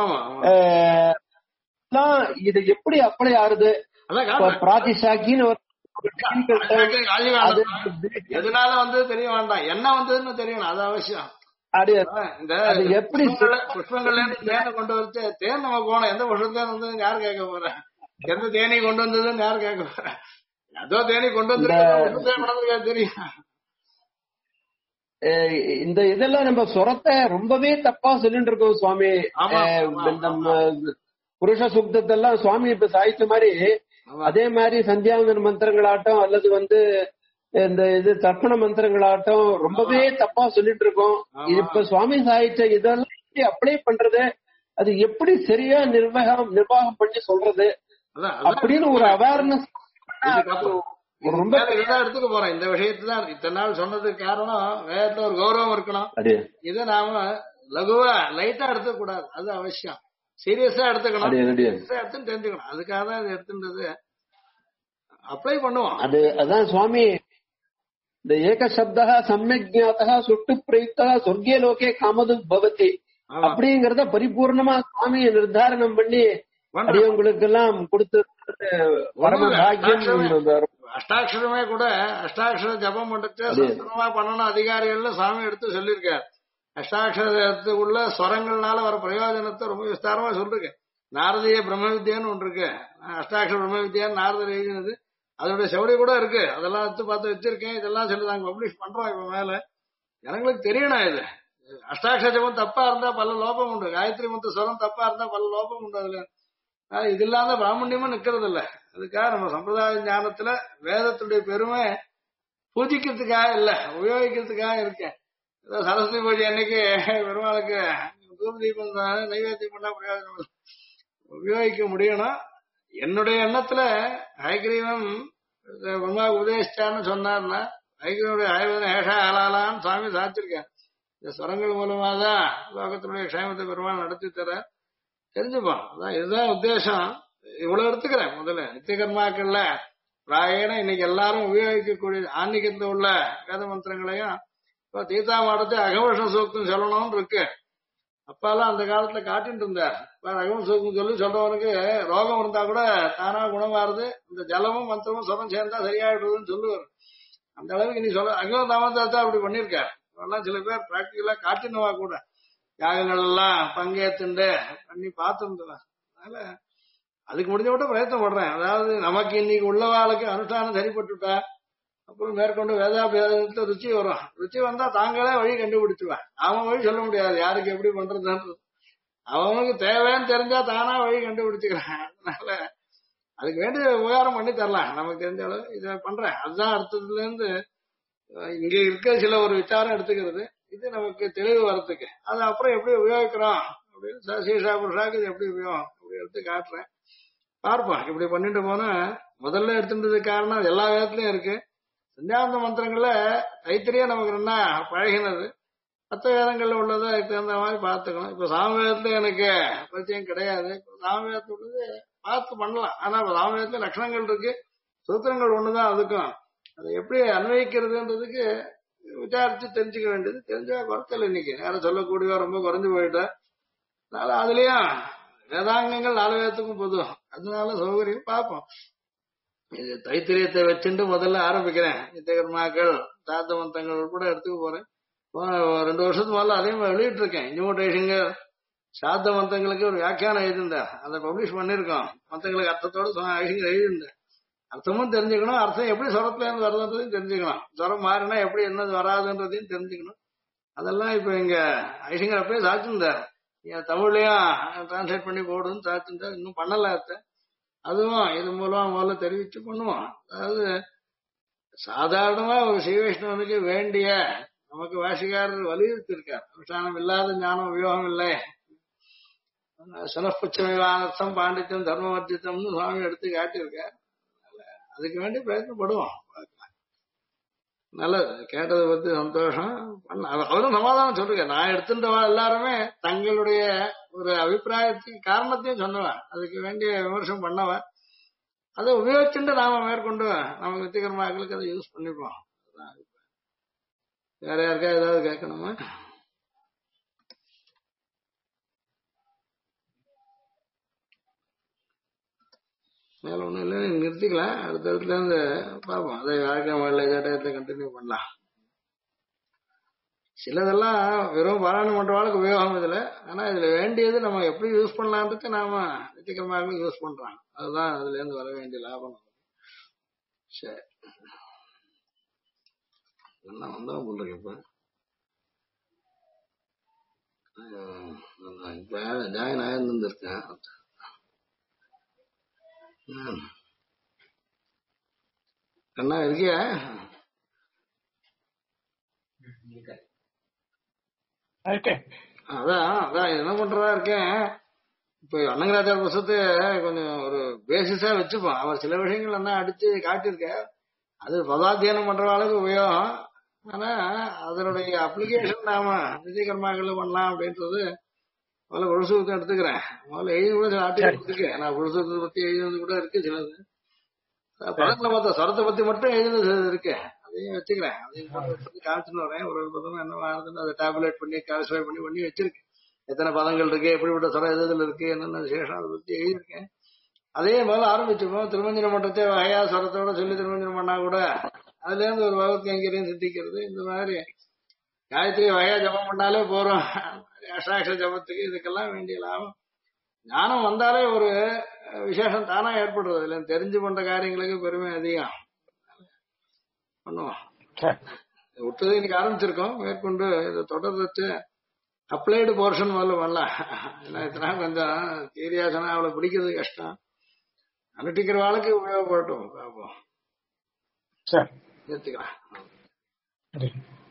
இது எப்படி அப்ளை ஆறுது? பிராதிசாக்கின்னு எதனால வந்து தெரிய வேண்டாம், என்ன வந்ததுன்னு தெரியணும், அது அவசியம். இந்த எப்படி புஷ்பங்கள்ல இருந்து தேனை கொண்டு வச்சு தேன் நம்ம போனோம், எந்த புஷ்பத்தேன் வந்ததுன்னு யாரு கேட்க போறேன், எந்த தேனி கொண்டு வந்ததுன்னு யாரு கேட்க போறேன், ஏதோ தேனி கொண்டு வந்து தெரியும். இந்த இதெல்லாம் நம்ம சொரத்தை ரொம்பவே தப்பா சொல்லிட்டு இருக்கோம் சுவாமி. புருஷ சுக்தத்தெல்லாம் சுவாமி இப்ப சாய்ச்ச மாதிரி அதே மாதிரி சந்தியாவந்தன மந்திரங்களாட்டம் அல்லது வந்து இந்த இது தர்ப்பண மந்திரங்களாட்டம் ரொம்பவே தப்பா சொல்லிட்டு இருக்கோம். இப்ப சுவாமி சாய்ச்ச இதெல்லாம் அப்ளை பண்றது, அது எப்படி சரியா நிர்வாகம் பண்ணி சொல்றது அப்படின்னு ஒரு அவேர்னஸ் ரொம்ப எடுத்துக்க போறோம். இந்த விஷயத்தான் இத்தனை நாள் சொன்னதுக்கு காரணம் வேதத்துல ஒரு கௌரவம் இருக்கணும். இதை நாம லகுவா லைட்டா எடுத்துக்க கூடாது, அது அவசியம். சீரியஸா எடுத்துக்கணும், எடுத்து தெரிஞ்சுக்கணும். அதுக்காக தான் இது எடுத்துன்றது அப்ளை பண்ணுவோம். அதான் சுவாமி இந்த ஏக சப்தா சமயக் ஞாதா சுட்டு பிரயுக்தா சொர்க்கே லோகே காமது பவதி அப்படிங்கறத பரிபூர்ணமா சுவாமியை நிர்தாரணம் பண்ணி அடியவங்களுக்கு எல்லாம் கொடுத்து பரம பாக்கியம். அஷ்டாட்சரமே கூட அஷ்டாட்சர ஜபம் பண்றது சத்தமா பண்ணணும் அதிகாரிகள் சாமி எடுத்து சொல்லியிருக்காரு. அஷ்டாட்சரத்துக்குள்ள ஸ்வரங்கள்னால வர பிரயோஜனத்தை ரொம்ப விஸ்தாரமா சொல்லிருக்கேன். நாரதிய பிரம்ம வித்யான்னு ஒன்று இருக்கு, அஷ்டாட்சர பிரம்ம வித்யான்னு நாரதர் எழுதினது, அதோட செவடி கூட இருக்கு. அதெல்லாம் எடுத்து பார்த்து வச்சிருக்கேன். இதெல்லாம் சொல்லி நாங்க பப்ளிஷ் பண்றோம். இப்ப மேல ஜனங்களுக்கு தெரியணும். இது அஷ்டாட்சர ஜபம் தப்பா இருந்தா பல லோபம் உண்டு, காயத்ரி மந்திர ஸ்வரம் தப்பா இருந்தா பல லோபம் உண்டு. அதுல இது இல்லாத பிராமணியமும் நிக்கிறது இல்ல. அதுக்காக நம்ம சம்பிரதாய ஞானத்துல வேதத்துடைய பெருமை பூஜிக்கிறதுக்காக இல்ல, உபயோகிக்கிறதுக்காக இருக்கேன். ஏதோ சரஸ்வதி பூஜை அன்னைக்கு பெருமாளுக்கு தூப தீபம் நைவேத்தியம் பண்ணா பிரயோஜனம் உபயோகிக்க முடியணும். என்னுடைய எண்ணத்துல ஹயக்ரீவன் பிரம்மா உபதேசிச்சான்னு சொன்னார்னா ஹயக்ரீவனுடைய ஆயுர்வேதம் ஏஷா ஆளாலான்னு சுவாமி சாதிச்சிருக்கேன். இந்த ஸ்வரங்கள் மூலமா தான் லோகத்தினுடைய க்ஷேமத்தை பெருமாள் நடத்தி தர தெரிஞ்சுப்போம். அதான் இதுதான் உத்தேசம். இவ்வளவு எடுத்துக்கிறேன். முதல்ல நித்திய கர்மாக்கள்ல பிராயண இன்னைக்கு எல்லாரும் உபயோகிக்கக்கூடிய ஆன்மீகத்துல உள்ள வேத மந்திரங்களையும் இப்ப தீர்த்தா மாடத்தை அகவர்ஷ சூக்தம் சொல்லணும்னு இருக்கு. அப்பாலாம் அந்த காலத்துல காட்டிட்டு இருந்தார். அகவர்ஷ சூக்தம் சொல்லி சொல்றவனுக்கு ரோகம் இருந்தா கூட தானா குணமாறுது, இந்த ஜலமும் மந்திரமும் சொரம் சேர்ந்தா சரியாயிடுறதுன்னு சொல்லுவார். அந்த அளவுக்கு நீ சொல்ல அகவ தாமதத்தை அப்படி பண்ணிருக்காரு. அதெல்லாம் சில பேர் பிராக்டிகலா காட்டினவா கூட யாகங்கள் எல்லாம் பங்கேற்றுண்டு பண்ணி பார்த்துருந்தேன். அதனால அதுக்கு முடிஞ்ச மட்டும் பிரயத்தனம் பண்றேன். அதாவது நமக்கு இன்னைக்கு உள்ளவாளுக்கு அனுஷ்டானம் சரிப்பட்டுட்டா அப்புறம் மேற்கொண்டு வேதாபியாசத்துல ருச்சி வரும். ருச்சி வந்தா தாங்களே வழி கண்டுபிடிச்சுவேன். அவன் வழி சொல்ல முடியாது யாருக்கு எப்படி பண்றதுன்றது. அவனுக்கு தேவைன்னு தெரிஞ்சா தானா வழி கண்டுபிடிச்சுக்கிறான். அதனால அதுக்கு வேண்டிய உபகாரம் பண்ணி தரலாம் நமக்கு தெரிஞ்ச அளவு. இதை பண்றேன். அதுதான் அர்த்தத்துல இருந்து இங்க இருக்க சில ஒரு விசாரம் எடுத்துக்கிறது. இது நமக்கு தெளிவு வர்றதுக்கு அது அப்புறம் எப்படி உபயோகிக்கிறோம் அப்படின்னு சீஷா புருஷாக்கு இது எப்படி உபயோகம் அப்படி எடுத்து காட்டுறேன். பார்ப்போம். இப்படி பண்ணிட்டு போனா முதல்ல எடுத்துட்டது காரணம் எல்லா விதத்துலயும் இருக்கு. சந்தியாவந்த மந்திரங்கள்ல தைத்திரியா நமக்கு என்ன பழகினது, மற்ற வேதங்கள்ல உள்ளதை அதுக்கு தகுந்த மாதிரி பார்த்துக்கணும். இப்ப சாமவேதத்துல எனக்கு பரிச்சயம் கிடையாது. இப்ப சாமவேதத்துல உள்ளது பார்த்து பண்ணலாம். ஆனா இப்ப சாமவேதத்துல லட்சணங்கள் இருக்கு, சூத்திரங்கள் ஒண்ணுதான். அதுக்கும் அதை எப்படி அன்வயிக்கிறதுன்றதுக்கு விசாரிச்சு தெரிஞ்சுக்க வேண்டியது. தெரிஞ்சா குறைச்சல. இன்னைக்கு யாரும் சொல்லக்கூடிய ரொம்ப குறைஞ்சு போயிட்டா. அதனால அதுலயும் வேதாங்கங்கள் 4 வேதத்துக்கும் பொதுவும், அதனால சௌகரியம் பார்ப்போம். இது தைத்திரியத்தை வச்சுட்டு முதல்ல ஆரம்பிக்கிறேன். நித்தியகர்மாக்கள் சாத்தமந்தங்கள் உட்பட எடுத்துக்க போறேன். 2 வருஷத்துக்கு முதல்ல அதையும் வெளியிட்டு இருக்கேன். இன்ஜிமோட்டேஷன் சாத்த மந்தங்களுக்கு ஒரு வியாக்கியானம் எழுதியிருந்தார், அதை பப்ளிஷ் பண்ணிருக்கோம். மந்தங்களுக்கு அர்த்தத்தோட எழுதியிருந்தேன். அர்த்தமும் தெரிஞ்சுக்கணும், அர்த்தம் எப்படி சொரத்துல இருந்து வருதுன்றதையும் தெரிஞ்சுக்கணும், சொரம் மாறினா எப்படி என்னது வராதுன்றதையும் தெரிஞ்சுக்கணும். அதெல்லாம் இப்ப இங்க ஐசிங்கர் அப்பயே சாச்சிருந்தார். தமிழ்லயும் டிரான்ஸ்லேட் பண்ணி போடுன்னு சாச்சிருந்தார். இன்னும் பண்ணல. அதுவும் இது மூலமா முதல்ல தெரிவிச்சு பண்ணுவோம். அதாவது சாதாரணமா ஒரு ஸ்ரீவைஷ்ணவனுக்கு வேண்டிய நமக்கு வாசிகாரர் வலியுறுத்தி இருக்கார். அனுஷ்டானம் இல்லாத ஞானம் உபயோகம் இல்லை, சுனப்புச்சமிவானர்த்தம் பாண்டித்யம் தர்மவர்த்தித்தம்னு சுவாமி எடுத்து காட்டியிருக்கார். அதுக்கு வேண்டி பிரயத்னப்படுவோம். நல்லது, கேட்டதை பத்தி சந்தோஷம். அவரும் சமாதானம் சொல்லுங்க. நான் எடுத்துட்டவா எல்லாருமே தங்களுடைய ஒரு அபிப்பிராயத்துக்கு காரணத்தையும் சொன்னவன், அதுக்கு வேண்டிய விமர்சனம் பண்ணவன். அதை உபயோகிச்சுட்டு நாம மேற்கொண்டு நமக்கு நித்தியகர்மாக்களுக்கு அதை யூஸ் பண்ணிப்போம். வேற யாருக்கா ஏதாவது கேட்கணுமா? மேல ஒண்ணும் இல்லை, நிறுத்திக்கலாம். அடுத்த இடத்துல இருந்து பார்ப்போம். அதை வாழ்க்கை கண்டினியூ பண்ணலாம். சிலதெல்லாம் வெறும் பாராயணம் பண்றவாளுக்கு உபயோகம் இதுல. ஆனா இதுல வேண்டியது நம்ம எப்படி யூஸ் பண்ணலான்றதுக்கு நாம நித்தியகர்மாக்கள் யூஸ் பண்றாங்க. அதுதான் அதுல இருந்து வர வேண்டிய லாபம். சரி, என்ன வந்தா போட்டிருக்கு. இப்ப ஜாயின் ஆயிருந்திருக்கேன். கண்ணா இருக்கியா? அதான் என்ன பண்றதா இருக்கேன். இப்ப அன்னங்கராச்சார புஸ்தத்தை கொஞ்சம் ஒரு பேசிஸா வச்சுப்போம். அவர் சில விஷயங்கள் என்ன அடிச்சு காட்டியிருக்க, அது பதாத்தியானம் பண்றவாளுக்கு உபயோகம். ஆனா அதனுடைய அப்ளிகேஷன் நாம நிதிகர்மாக்கள் பண்ணலாம் அப்படின்றது முதல்ல புருஷத்தை எடுத்துக்கிறேன். முதல்ல எழுதி கூட சில ஆர்டிகல் இருக்கு. நான் புருஷத்தை பத்தி எழுதினது கூட இருக்கு. சிலது படத்துல பார்த்தா சொரத்தை பத்தி மட்டும் எழுதினது இருக்கு. அதையும் வச்சுக்கிறேன். அதையும் காமிச்சுன்னு வரேன். ஒரு பதம் என்ன ஆகுதுன்னு அதை டேபுலேட் பண்ணி கிளாசிஃபை பண்ணி வச்சிருக்கேன். எத்தனை பதங்கள் இருக்கு, எப்படிப்பட்ட சொரம் எதுல இருக்கு, என்னென்ன விசேஷம், அதை பத்தி எழுதியிருக்கேன். அதே முதல்ல ஆரம்பிச்சுப்போம். திருமஞ்சனம் மன்றத்தை வகையா சொரத்தோட சொல்லி திருமஞ்சனம் பண்ணா கூட அதுல இருந்து ஒரு வகுப்பு எங்கேயும் சித்திக்கிறது. இந்த மாதிரி காயத்ரி வகையா ஜபம் பண்ணாலே போறோம். அஷ்டாட்சர ஜபத்துக்கு இதுக்கெல்லாம் வேண்டிய லாபம். ஞானம் வந்தாலே ஒரு விசேஷம் தானா ஏற்படுறது. இல்ல தெரிஞ்சு பண்ற காரியங்களுக்கு பெருமை அதிகம். பண்ணுவோம். விட்டது இன்னைக்கு ஆரம்பிச்சிருக்கோம். மேற்கொண்டு இதை தொடர்ந்து அப்ளைடு போர்ஷன் முதல்ல பண்ணலாம். ஏன்னா இத்தனை கொஞ்சம் சீரியாசனா அவளை பிடிக்கிறது கஷ்டம். அனுட்டிக்கிற வாழ்க்கை உபயோகப்பட்டும். பார்ப்போம். சரி, நிறுத்திக்கலாம்.